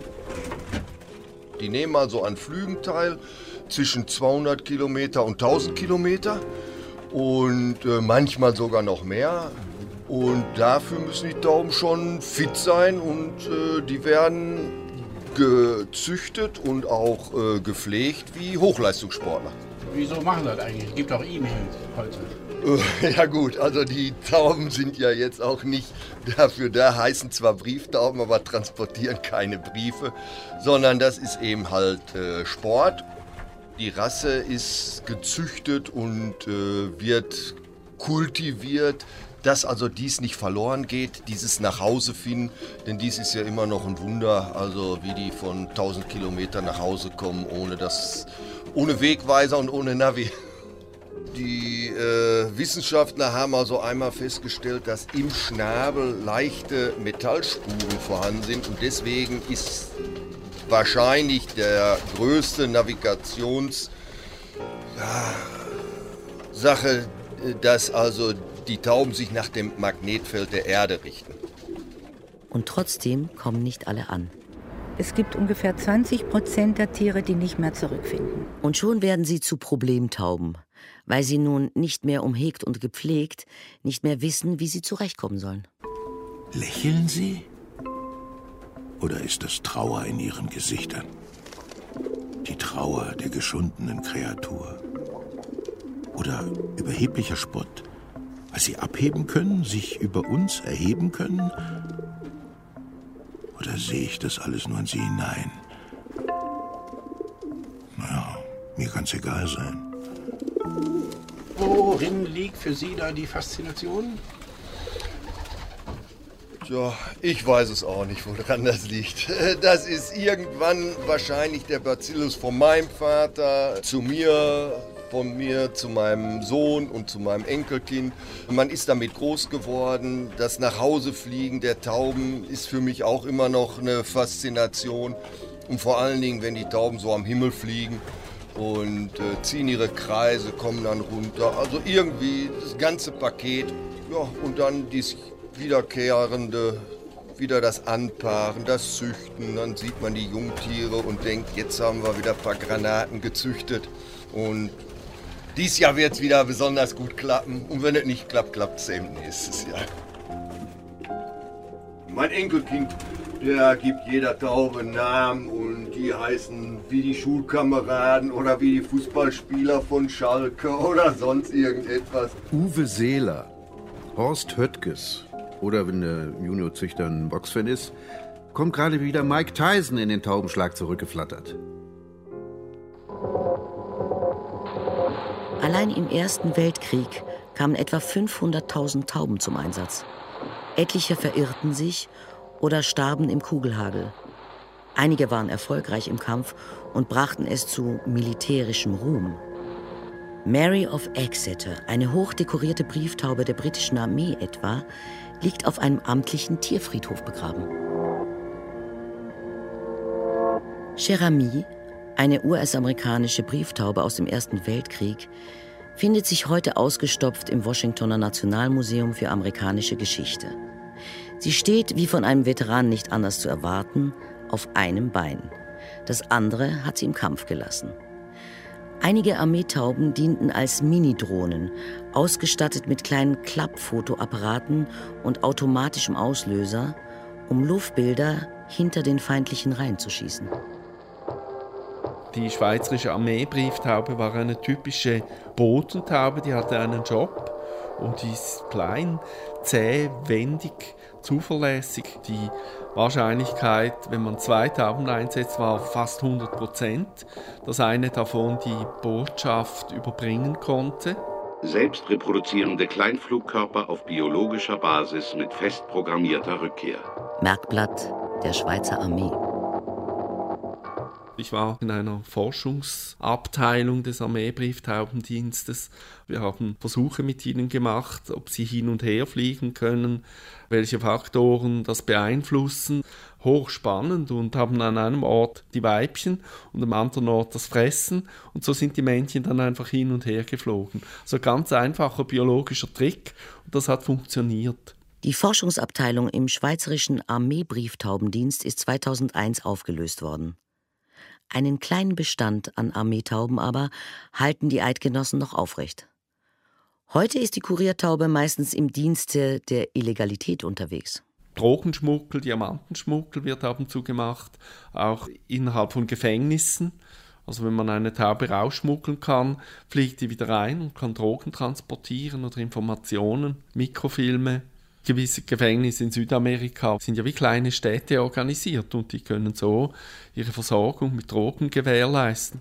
Die nehmen also an Flügen teil, zwischen zweihundert Kilometer und tausend Kilometer und äh, manchmal sogar noch mehr. Und dafür müssen die Tauben schon fit sein und äh, die werden gezüchtet und auch äh, gepflegt wie Hochleistungssportler. Wieso machen das eigentlich? Es gibt auch E-Mails heute. Ja gut, also die Tauben sind ja jetzt auch nicht dafür da, heißen zwar Brieftauben, aber transportieren keine Briefe, sondern das ist eben halt äh, Sport. Die Rasse ist gezüchtet und äh, wird kultiviert, dass also dies nicht verloren geht, dieses Nachhausefinden, denn dies ist ja immer noch ein Wunder, also wie die von tausend Kilometern nach Hause kommen, ohne das, ohne Wegweiser und ohne Navi. Die äh, Wissenschaftler haben also einmal festgestellt, dass im Schnabel leichte Metallspuren vorhanden sind und deswegen ist wahrscheinlich der größte Navigationssache, ja, dass also die Tauben sich nach dem Magnetfeld der Erde richten. Und trotzdem kommen nicht alle an. Es gibt ungefähr zwanzig Prozent der Tiere, die nicht mehr zurückfinden. Und schon werden sie zu Problemtauben, weil sie nun nicht mehr umhegt und gepflegt, nicht mehr wissen, wie sie zurechtkommen sollen. Lächeln sie? Oder ist das Trauer in ihren Gesichtern? Die Trauer der geschundenen Kreatur? Oder überheblicher Spott, weil sie abheben können, sich über uns erheben können? Oder sehe ich das alles nur in sie hinein? Naja, mir kann's egal sein. Worin liegt für Sie da die Faszination? Tja, ich weiß es auch nicht, woran das liegt. Das ist irgendwann wahrscheinlich der Bacillus von meinem Vater zu mir, von mir zu meinem Sohn und zu meinem Enkelkind. Man ist damit groß geworden. Das Nachhausefliegen der Tauben ist für mich auch immer noch eine Faszination. Und vor allen Dingen, wenn die Tauben so am Himmel fliegen und äh, ziehen ihre Kreise, kommen dann runter. Also irgendwie das ganze Paket. Ja, und dann dieses wiederkehrende, wieder das Anpaaren, das Züchten. Dann sieht man die Jungtiere und denkt, jetzt haben wir wieder ein paar Granaten gezüchtet. Und dieses Jahr wird es wieder besonders gut klappen. Und wenn es nicht klappt, klappt es eben nächstes Jahr. Mein Enkelkind, Der gibt jeder Taube einen Namen und die heißen wie die Schulkameraden oder wie die Fußballspieler von Schalke oder sonst irgendetwas. Uwe Seeler, Horst Höttges oder wenn der Junior-Züchter ein Boxfan ist, kommt gerade wieder Mike Tyson in den Taubenschlag zurückgeflattert. Allein im Ersten Weltkrieg kamen etwa fünfhunderttausend Tauben zum Einsatz. Etliche verirrten sich oder starben im Kugelhagel. Einige waren erfolgreich im Kampf und brachten es zu militärischem Ruhm. Mary of Exeter, eine hochdekorierte Brieftaube der britischen Armee etwa, liegt auf einem amtlichen Tierfriedhof begraben. Cher-Ami, eine U S-amerikanische Brieftaube aus dem Ersten Weltkrieg, findet sich heute ausgestopft im Washingtoner Nationalmuseum für amerikanische Geschichte. Sie steht, wie von einem Veteran nicht anders zu erwarten, auf einem Bein. Das andere hat sie im Kampf gelassen. Einige Armeetauben dienten als Minidrohnen, ausgestattet mit kleinen Klappfotoapparaten und automatischem Auslöser, um Luftbilder hinter den feindlichen Reihen zu schießen. Die schweizerische Armeebrieftaube war eine typische Bodentaube, die hatte einen Job und die ist klein, zäh, wendig, zuverlässig. Die Wahrscheinlichkeit, wenn man zwei Tauben einsetzt, war fast hundert Prozent, dass eine davon die Botschaft überbringen konnte. Selbst reproduzierende Kleinflugkörper auf biologischer Basis mit fest programmierter Rückkehr. Merkblatt der Schweizer Armee. Ich war in einer Forschungsabteilung des Armeebrieftaubendienstes. Wir haben Versuche mit ihnen gemacht, ob sie hin und her fliegen können, welche Faktoren das beeinflussen. Hochspannend, und haben an einem Ort die Weibchen und am anderen Ort das Fressen. Und so sind die Männchen dann einfach hin und her geflogen. Also ganz einfacher biologischer Trick, und das hat funktioniert. Die Forschungsabteilung im Schweizerischen Armeebrieftaubendienst ist zweitausendeins aufgelöst worden. Einen kleinen Bestand an Armeetauben aber halten die Eidgenossen noch aufrecht. Heute ist die Kuriertaube meistens im Dienste der Illegalität unterwegs. Drogenschmuggel, Diamantenschmuggel wird ab und zu gemacht, auch innerhalb von Gefängnissen. Also wenn man eine Taube rausschmuggeln kann, fliegt die wieder rein und kann Drogen transportieren oder Informationen, Mikrofilme. Gewisse Gefängnisse in Südamerika sind ja wie kleine Städte organisiert und die können so ihre Versorgung mit Drogen gewährleisten.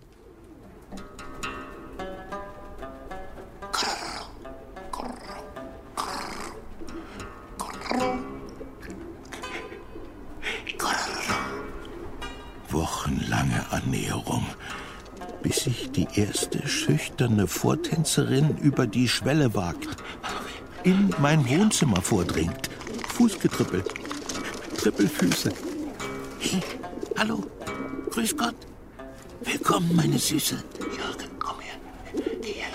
Wochenlange Annäherung, bis sich die erste schüchterne Vortänzerin über die Schwelle wagt, in mein Wohnzimmer vordringt. Fußgetrippel, Trippelfüße. Hey, hallo, grüß Gott. Willkommen, meine Süße. Jürgen, komm her. Geh her,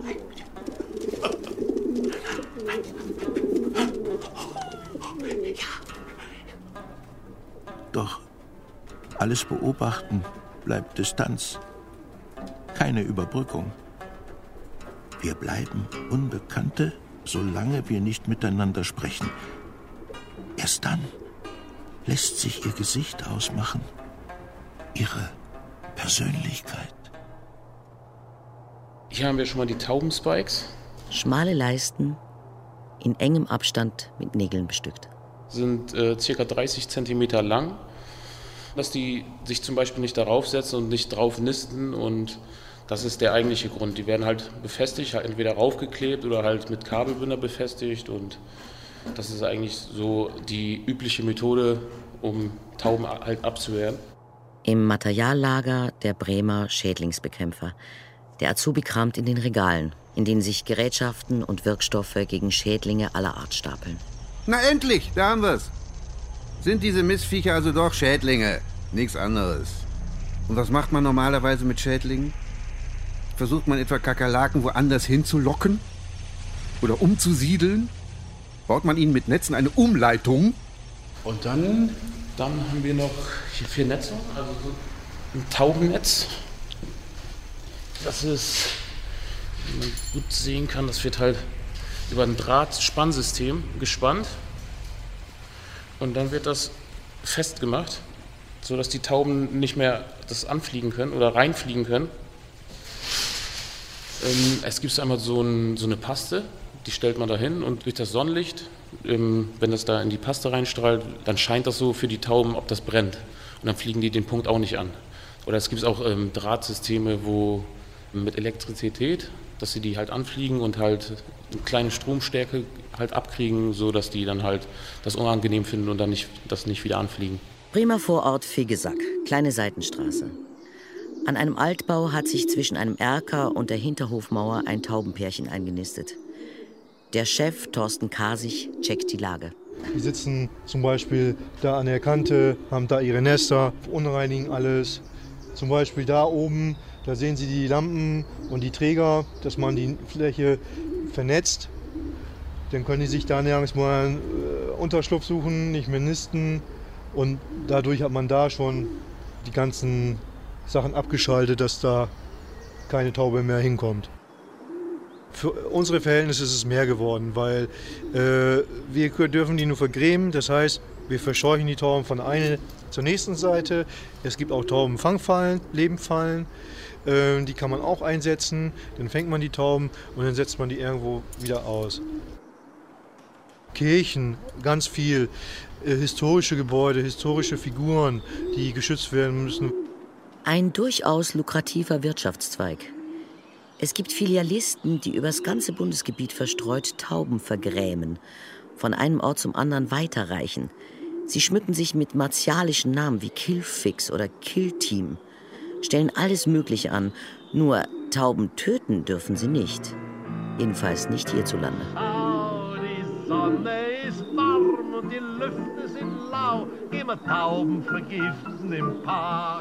ja. Doch alles beobachten bleibt Distanz. Keine Überbrückung. Wir bleiben Unbekannte, solange wir nicht miteinander sprechen. Erst dann lässt sich ihr Gesicht ausmachen, ihre Persönlichkeit. Hier haben wir schon mal die Taubenspikes. Schmale Leisten, in engem Abstand mit Nägeln bestückt. Sind äh, ca. dreißig Zentimeter lang, dass die sich zum Beispiel nicht darauf setzen und nicht drauf nisten, und das ist der eigentliche Grund. Die werden halt befestigt, halt entweder raufgeklebt oder halt mit Kabelbinder befestigt, und das ist eigentlich so die übliche Methode, um Tauben halt abzuwehren. Im Materiallager der Bremer Schädlingsbekämpfer. Der Azubi kramt in den Regalen, in denen sich Gerätschaften und Wirkstoffe gegen Schädlinge aller Art stapeln. Na endlich, da haben wir's. Sind diese Missviecher also doch Schädlinge? Nichts anderes. Und was macht man normalerweise mit Schädlingen? Versucht man etwa Kakerlaken woanders hinzulocken? Oder umzusiedeln? Baut man ihnen mit Netzen eine Umleitung? Und dann, dann haben wir noch hier vier Netze, also so ein Taubennetz. Das ist, wie man gut sehen kann, das wird halt über ein Drahtspannsystem gespannt. Und dann wird das festgemacht, sodass die Tauben nicht mehr das anfliegen können oder reinfliegen können. Ähm, es gibt einmal so, ein, so eine Paste, die stellt man da hin und durch das Sonnenlicht, ähm, wenn das da in die Paste reinstrahlt, dann scheint das so für die Tauben, ob das brennt. Und dann fliegen die den Punkt auch nicht an. Oder es gibt auch ähm, Drahtsysteme, wo mit Elektrizität, dass sie die halt anfliegen und halt eine kleine Stromstärke halt abkriegen, sodass die dann halt das unangenehm finden und dann nicht, das nicht wieder anfliegen. Bremer Vorort Fegesack, kleine Seitenstraße. An einem Altbau hat sich zwischen einem Erker und der Hinterhofmauer ein Taubenpärchen eingenistet. Der Chef, Thorsten Kasich, checkt die Lage. Die sitzen zum Beispiel da an der Kante, haben da ihre Nester, verunreinigen alles. Zum Beispiel da oben, da sehen Sie die Lampen und die Träger, dass man die Fläche vernetzt. Dann können die sich da nirgends mal einen Unterschlupf suchen, nicht mehr nisten. Und dadurch hat man da schon die ganzen Sachen abgeschaltet, dass da keine Taube mehr hinkommt. Für unsere Verhältnisse ist es mehr geworden, weil äh, wir dürfen die nur vergrämen. Das heißt, wir verscheuchen die Tauben von einer zur nächsten Seite. Es gibt auch Taubenfangfallen, Lebenfallen. Äh, die kann man auch einsetzen. Dann fängt man die Tauben und dann setzt man die irgendwo wieder aus. Kirchen, ganz viel. Äh, historische Gebäude, historische Figuren, die geschützt werden müssen. Ein durchaus lukrativer Wirtschaftszweig. Es gibt Filialisten, die übers ganze Bundesgebiet verstreut Tauben vergrämen, von einem Ort zum anderen weiterreichen. Sie schmücken sich mit martialischen Namen wie Killfix oder Killteam, stellen alles Mögliche an, nur Tauben töten dürfen sie nicht. Jedenfalls nicht hierzulande. Oh, die Sonne ist warm und die Lüfte sind lau, gehen wir Tauben vergiften im Park.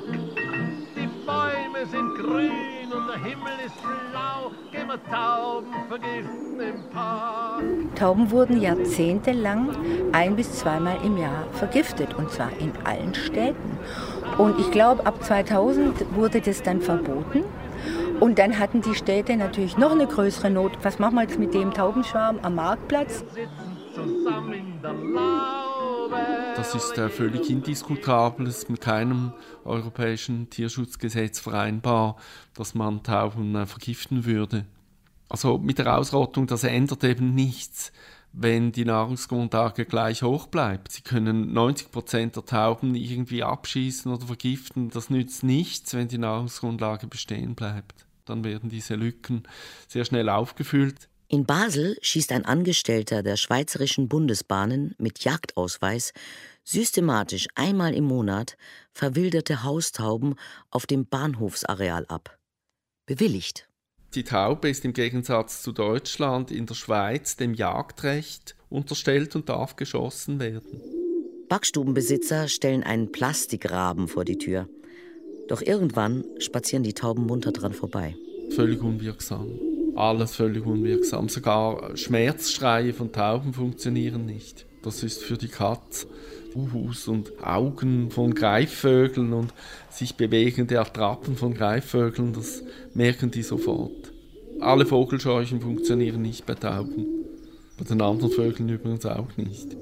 Die Bäume sind grün und der Himmel ist blau, gehen wir Tauben vergiften im Park. Tauben wurden jahrzehntelang ein- bis zweimal im Jahr vergiftet, und zwar in allen Städten. Und ich glaube, ab zweitausend wurde das dann verboten. Und dann hatten die Städte natürlich noch eine größere Not. Was machen wir jetzt mit dem Taubenschwarm am Marktplatz? Zusammen in der Laube. Das ist äh, völlig indiskutabel. Es ist mit keinem europäischen Tierschutzgesetz vereinbar, dass man Tauben äh, vergiften würde. Also mit der Ausrottung, das ändert eben nichts, wenn die Nahrungsgrundlage gleich hoch bleibt. Sie können neunzig Prozent der Tauben irgendwie abschießen oder vergiften. Das nützt nichts, wenn die Nahrungsgrundlage bestehen bleibt. Dann werden diese Lücken sehr schnell aufgefüllt. In Basel schießt ein Angestellter der Schweizerischen Bundesbahnen mit Jagdausweis systematisch einmal im Monat verwilderte Haustauben auf dem Bahnhofsareal ab. Bewilligt. Die Taube ist im Gegensatz zu Deutschland in der Schweiz dem Jagdrecht unterstellt und darf geschossen werden. Backstubenbesitzer stellen einen Plastikraben vor die Tür. Doch irgendwann spazieren die Tauben munter dran vorbei. Völlig unwirksam. Alles völlig unwirksam. Sogar Schmerzschreie von Tauben funktionieren nicht. Das ist für die Katz. Uhus und Augen von Greifvögeln und sich bewegende Attrappen von Greifvögeln, das merken die sofort. Alle Vogelscheuchen funktionieren nicht bei Tauben. Bei den anderen Vögeln übrigens auch nicht.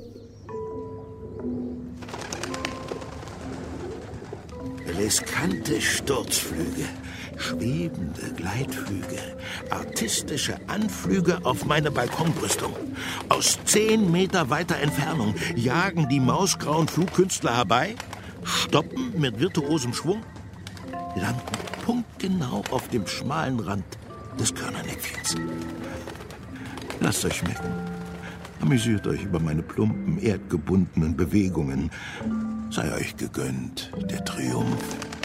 Riskante Sturzflüge, schwebende Gleitflüge, artistische Anflüge auf meine Balkonbrüstung. Aus zehn Meter weiter Entfernung jagen die mausgrauen Flugkünstler herbei, stoppen mit virtuosem Schwung, landen punktgenau auf dem schmalen Rand des Körnerneckchens. Lasst euch schmecken. Amüsiert euch über meine plumpen, erdgebundenen Bewegungen. Sei euch gegönnt, der Triumph.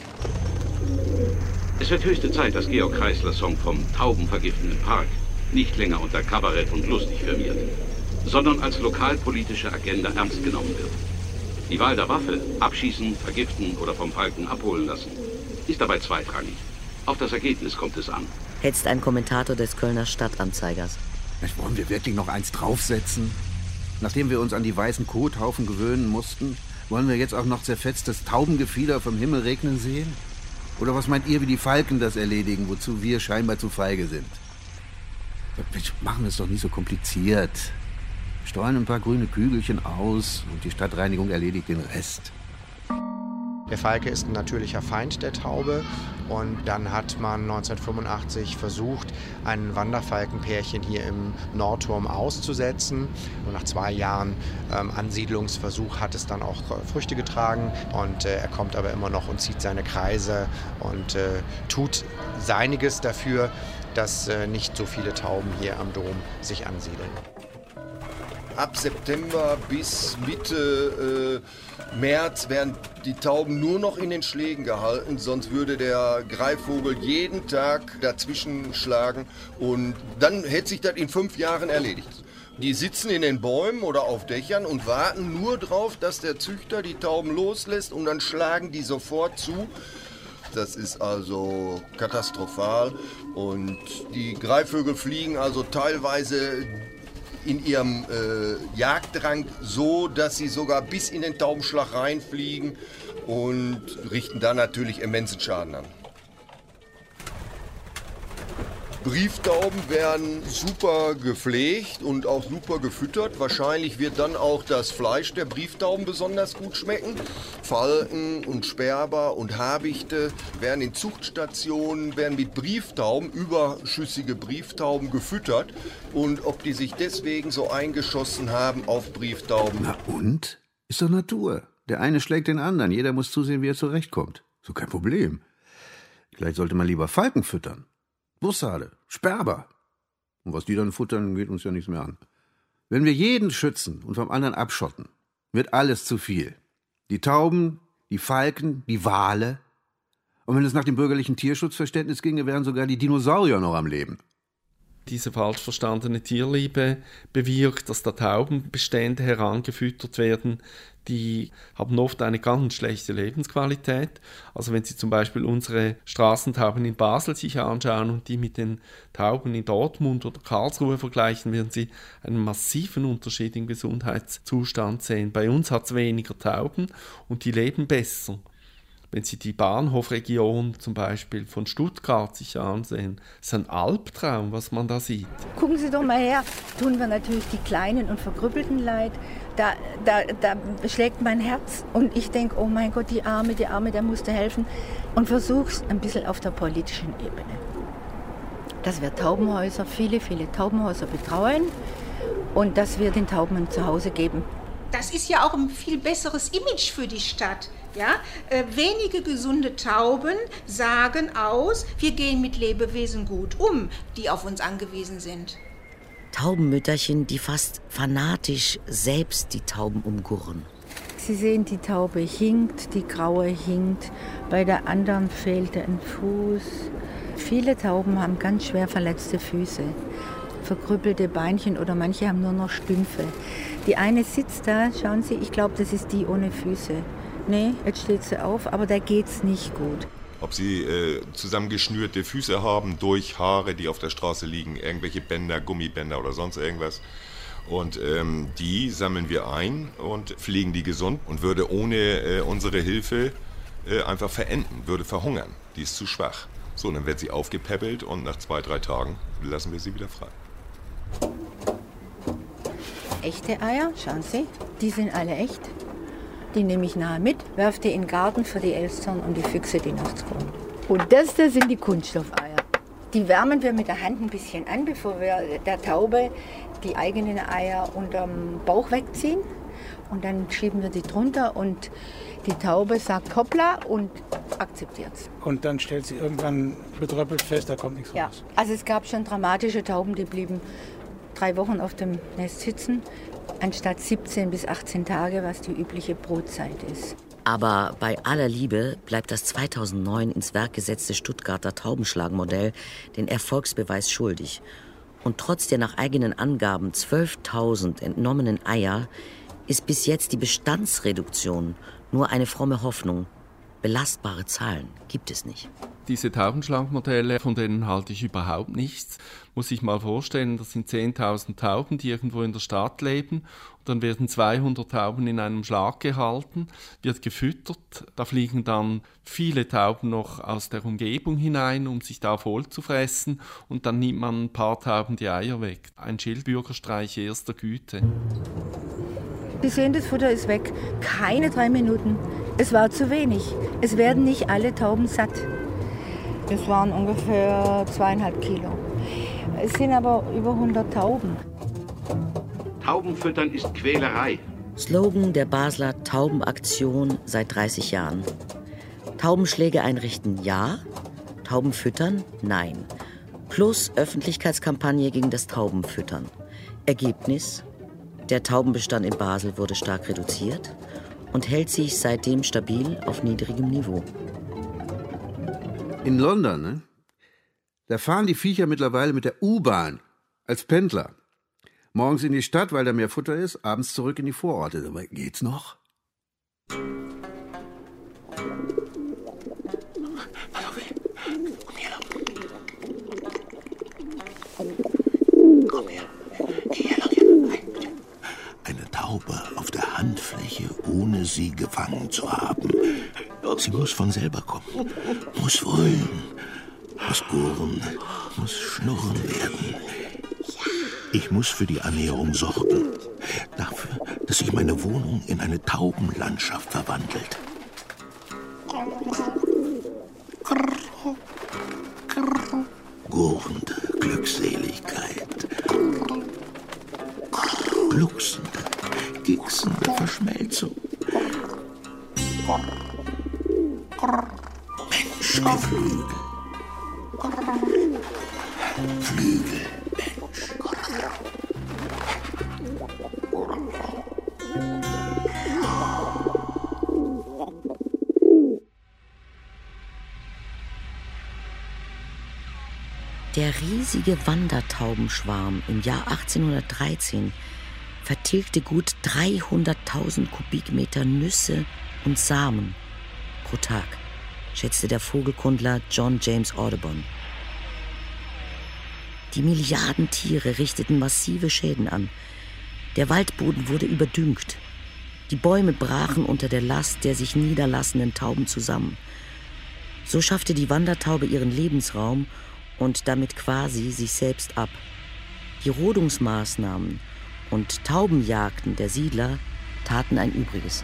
Es wird höchste Zeit, dass Georg Kreisler Song vom Taubenvergiften im Park nicht länger unter Kabarett und lustig firmiert, sondern als lokalpolitische Agenda ernst genommen wird. Die Wahl der Waffe, abschießen, vergiften oder vom Falken abholen lassen, ist dabei zweitrangig. Auf das Ergebnis kommt es an. Hetzt ein Kommentator des Kölner Stadtanzeigers. Wollen wir wirklich noch eins draufsetzen? Nachdem wir uns an die weißen Kothaufen gewöhnen mussten, wollen wir jetzt auch noch zerfetztes Taubengefieder vom Himmel regnen sehen? Oder was meint ihr, wie die Falken das erledigen, wozu wir scheinbar zu feige sind? Machen wir es doch nicht so kompliziert. Streuen ein paar grüne Kügelchen aus und die Stadtreinigung erledigt den Rest. Der Falke ist ein natürlicher Feind der Taube und dann hat man neunzehnhundertfünfundachtzig versucht, ein Wanderfalkenpärchen hier im Nordturm auszusetzen. Und nach zwei Jahren ähm, Ansiedlungsversuch hat es dann auch äh, Früchte getragen und äh, er kommt aber immer noch und zieht seine Kreise und äh, tut seiniges dafür, dass äh, nicht so viele Tauben hier am Dom sich ansiedeln. Ab September bis Mitte äh, März werden die Tauben nur noch in den Schlägen gehalten, sonst würde der Greifvogel jeden Tag dazwischen schlagen und dann hätte sich das in fünf Jahren erledigt. Die sitzen in den Bäumen oder auf Dächern und warten nur drauf, dass der Züchter die Tauben loslässt und dann schlagen die sofort zu. Das ist also katastrophal und die Greifvögel fliegen also teilweise in ihrem äh, Jagddrang so, dass sie sogar bis in den Taubenschlag reinfliegen und richten da natürlich immensen Schaden an. Brieftauben werden super gepflegt und auch super gefüttert. Wahrscheinlich wird dann auch das Fleisch der Brieftauben besonders gut schmecken. Falken und Sperber und Habichte werden in Zuchtstationen werden mit Brieftauben, überschüssige Brieftauben gefüttert. Und ob die sich deswegen so eingeschossen haben auf Brieftauben. Na und? Ist doch Natur. Der eine schlägt den anderen. Jeder muss zusehen, wie er zurechtkommt. So kein Problem. Vielleicht sollte man lieber Falken füttern. Bussarde, Sperber. Und was die dann futtern, geht uns ja nichts mehr an. Wenn wir jeden schützen und vom anderen abschotten, wird alles zu viel. Die Tauben, die Falken, die Wale. Und wenn es nach dem bürgerlichen Tierschutzverständnis ginge, wären sogar die Dinosaurier noch am Leben. Diese falsch verstandene Tierliebe bewirkt, dass da Taubenbestände herangefüttert werden, die haben oft eine ganz schlechte Lebensqualität. Also wenn Sie zum Beispiel unsere Straßentauben in Basel sich anschauen und die mit den Tauben in Dortmund oder Karlsruhe vergleichen, werden Sie einen massiven Unterschied im Gesundheitszustand sehen. Bei uns hat es weniger Tauben und die leben besser. Wenn Sie die Bahnhofregion zum Beispiel von Stuttgart sich ansehen, ist ein Albtraum, was man da sieht. Gucken Sie doch mal her, tun wir natürlich die Kleinen und Verkrüppelten leid. Da, da, da schlägt mein Herz und ich denke, oh mein Gott, die Arme, die Arme, der musste helfen. Und versuche es ein bisschen auf der politischen Ebene. Dass wir Taubenhäuser, viele, viele Taubenhäuser betreuen und dass wir den Tauben ein Zuhause geben. Das ist ja auch ein viel besseres Image für die Stadt. Ja? Äh, wenige gesunde Tauben sagen aus, wir gehen mit Lebewesen gut um, die auf uns angewiesen sind. Taubenmütterchen, die fast fanatisch selbst die Tauben umgurren. Sie sehen, die Taube hinkt, die Graue hinkt, bei der anderen fehlte ein Fuß. Viele Tauben haben ganz schwer verletzte Füße, verkrüppelte Beinchen oder manche haben nur noch Stümpfe. Die eine sitzt da, schauen Sie, ich glaube, das ist die ohne Füße. Nee, jetzt steht sie auf, aber da geht's nicht gut. Ob sie äh, zusammengeschnürte Füße haben durch Haare, die auf der Straße liegen, irgendwelche Bänder, Gummibänder oder sonst irgendwas. Und ähm, die sammeln wir ein und pflegen die gesund und würde ohne äh, unsere Hilfe äh, einfach verenden, würde verhungern. Die ist zu schwach. So, dann wird sie aufgepäppelt und nach zwei, drei Tagen lassen wir sie wieder frei. Echte Eier, schauen Sie, die sind alle echt. Die nehme ich nachher mit, werfe die in den Garten für die Elstern und die Füchse, die nachts kommen. Und das da sind die Kunststoffeier. Die wärmen wir mit der Hand ein bisschen an, bevor wir der Taube die eigenen Eier unterm Bauch wegziehen. Und dann schieben wir die drunter und die Taube sagt hoppla und akzeptiert's. Und dann stellt sie irgendwann betröppelt fest, da kommt nichts ja. raus. Also es gab schon dramatische Tauben, die blieben drei Wochen auf dem Nest sitzen, anstatt siebzehn bis achtzehn Tage, was die übliche Brutzeit ist. Aber bei aller Liebe bleibt das zweitausendneun ins Werk gesetzte Stuttgarter Taubenschlagmodell den Erfolgsbeweis schuldig. Und trotz der nach eigenen Angaben zwölftausend entnommenen Eier ist bis jetzt die Bestandsreduktion nur eine fromme Hoffnung. Belastbare Zahlen gibt es nicht. Diese Taubenschlagmodelle, von denen halte ich überhaupt nichts. Muss ich mal vorstellen, das sind zehntausend Tauben, die irgendwo in der Stadt leben. Und dann werden zweihundert Tauben in einem Schlag gehalten, wird gefüttert. Da fliegen dann viele Tauben noch aus der Umgebung hinein, um sich da voll zu fressen. Und dann nimmt man ein paar Tauben die Eier weg. Ein Schildbürgerstreich erster Güte. Sie sehen, das Futter ist weg. Keine drei Minuten Es war zu wenig. Es werden nicht alle Tauben satt. Es waren ungefähr zweieinhalb Kilo. Es sind aber über hundert Tauben. Taubenfüttern ist Quälerei. Slogan der Basler Taubenaktion seit dreißig Jahren. Taubenschläge einrichten, ja. Tauben füttern, nein. Plus Öffentlichkeitskampagne gegen das Taubenfüttern. Ergebnis: Der Taubenbestand in Basel wurde stark reduziert und hält sich seitdem stabil auf niedrigem Niveau. In London, ne? Da fahren die Viecher mittlerweile mit der U-Bahn als Pendler. Morgens in die Stadt, weil da mehr Futter ist, abends zurück in die Vororte. Aber geht's noch? Eine Taube auf der Handfläche, ohne sie gefangen zu haben. Sie muss von selber kommen, muss wollen, muss gurren, muss schnurren werden. Ich muss für die Annäherung sorgen, dafür, dass sich meine Wohnung in eine Taubenlandschaft verwandelt. Gurrende Glückseligkeit, glucksende, gicksende Verschmelzung. Menschgeflügel. Flügel, Mensch. Der riesige Wandertaubenschwarm im Jahr achtzehnhundertdreizehn vertilgte gut dreihunderttausend Kubikmeter Nüsse und Samen pro Tag, schätzte der Vogelkundler John James Audubon. Die Milliarden Tiere richteten massive Schäden an. Der Waldboden wurde überdüngt. Die Bäume brachen unter der Last der sich niederlassenden Tauben zusammen. So schaffte die Wandertaube ihren Lebensraum und damit quasi sich selbst ab. Die Rodungsmaßnahmen und Taubenjagden der Siedler taten ein Übriges.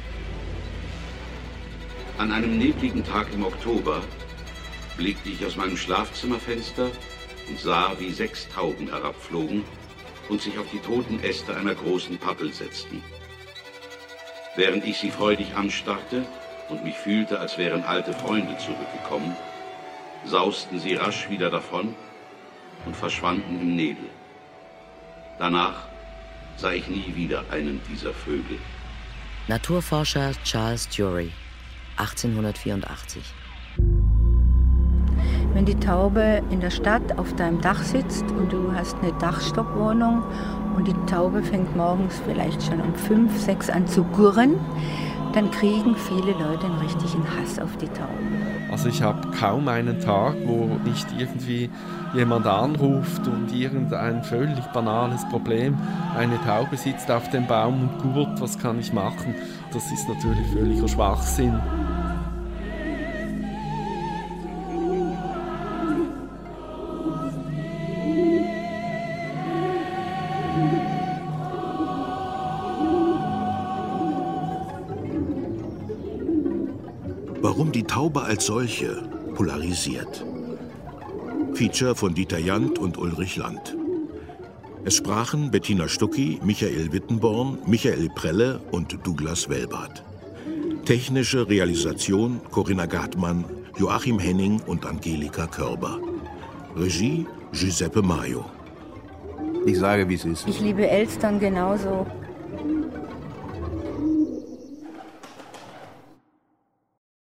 An einem nebligen Tag im Oktober blickte ich aus meinem Schlafzimmerfenster und sah, wie sechs Tauben herabflogen und sich auf die toten Äste einer großen Pappel setzten. Während ich sie freudig anstarrte und mich fühlte, als wären alte Freunde zurückgekommen, sausten sie rasch wieder davon und verschwanden im Nebel. Danach sah ich nie wieder einen dieser Vögel. Naturforscher Charles Dury, achtzehnhundertvierundachtzig. Wenn die Taube in der Stadt auf deinem Dach sitzt und du hast eine Dachstockwohnung und die Taube fängt morgens vielleicht schon um fünf, sechs an zu gurren, dann kriegen viele Leute einen richtigen Hass auf die Tauben. Also ich habe kaum einen Tag, wo nicht irgendwie jemand anruft und irgendein völlig banales Problem. Eine Taube sitzt auf dem Baum und gurrt, was kann ich machen? Das ist natürlich völliger Schwachsinn. Warum die Taube als solche polarisiert. Feature von Dieter Jandt und Ulrich Land. Es sprachen Bettina Stucki, Michael Wittenborn, Michael Prelle und Douglas Wellbart. Technische Realisation Corinna Gartmann, Joachim Henning und Angelika Körber. Regie Giuseppe Maio. Ich sage, wie es ist. Ich liebe Elstern genauso.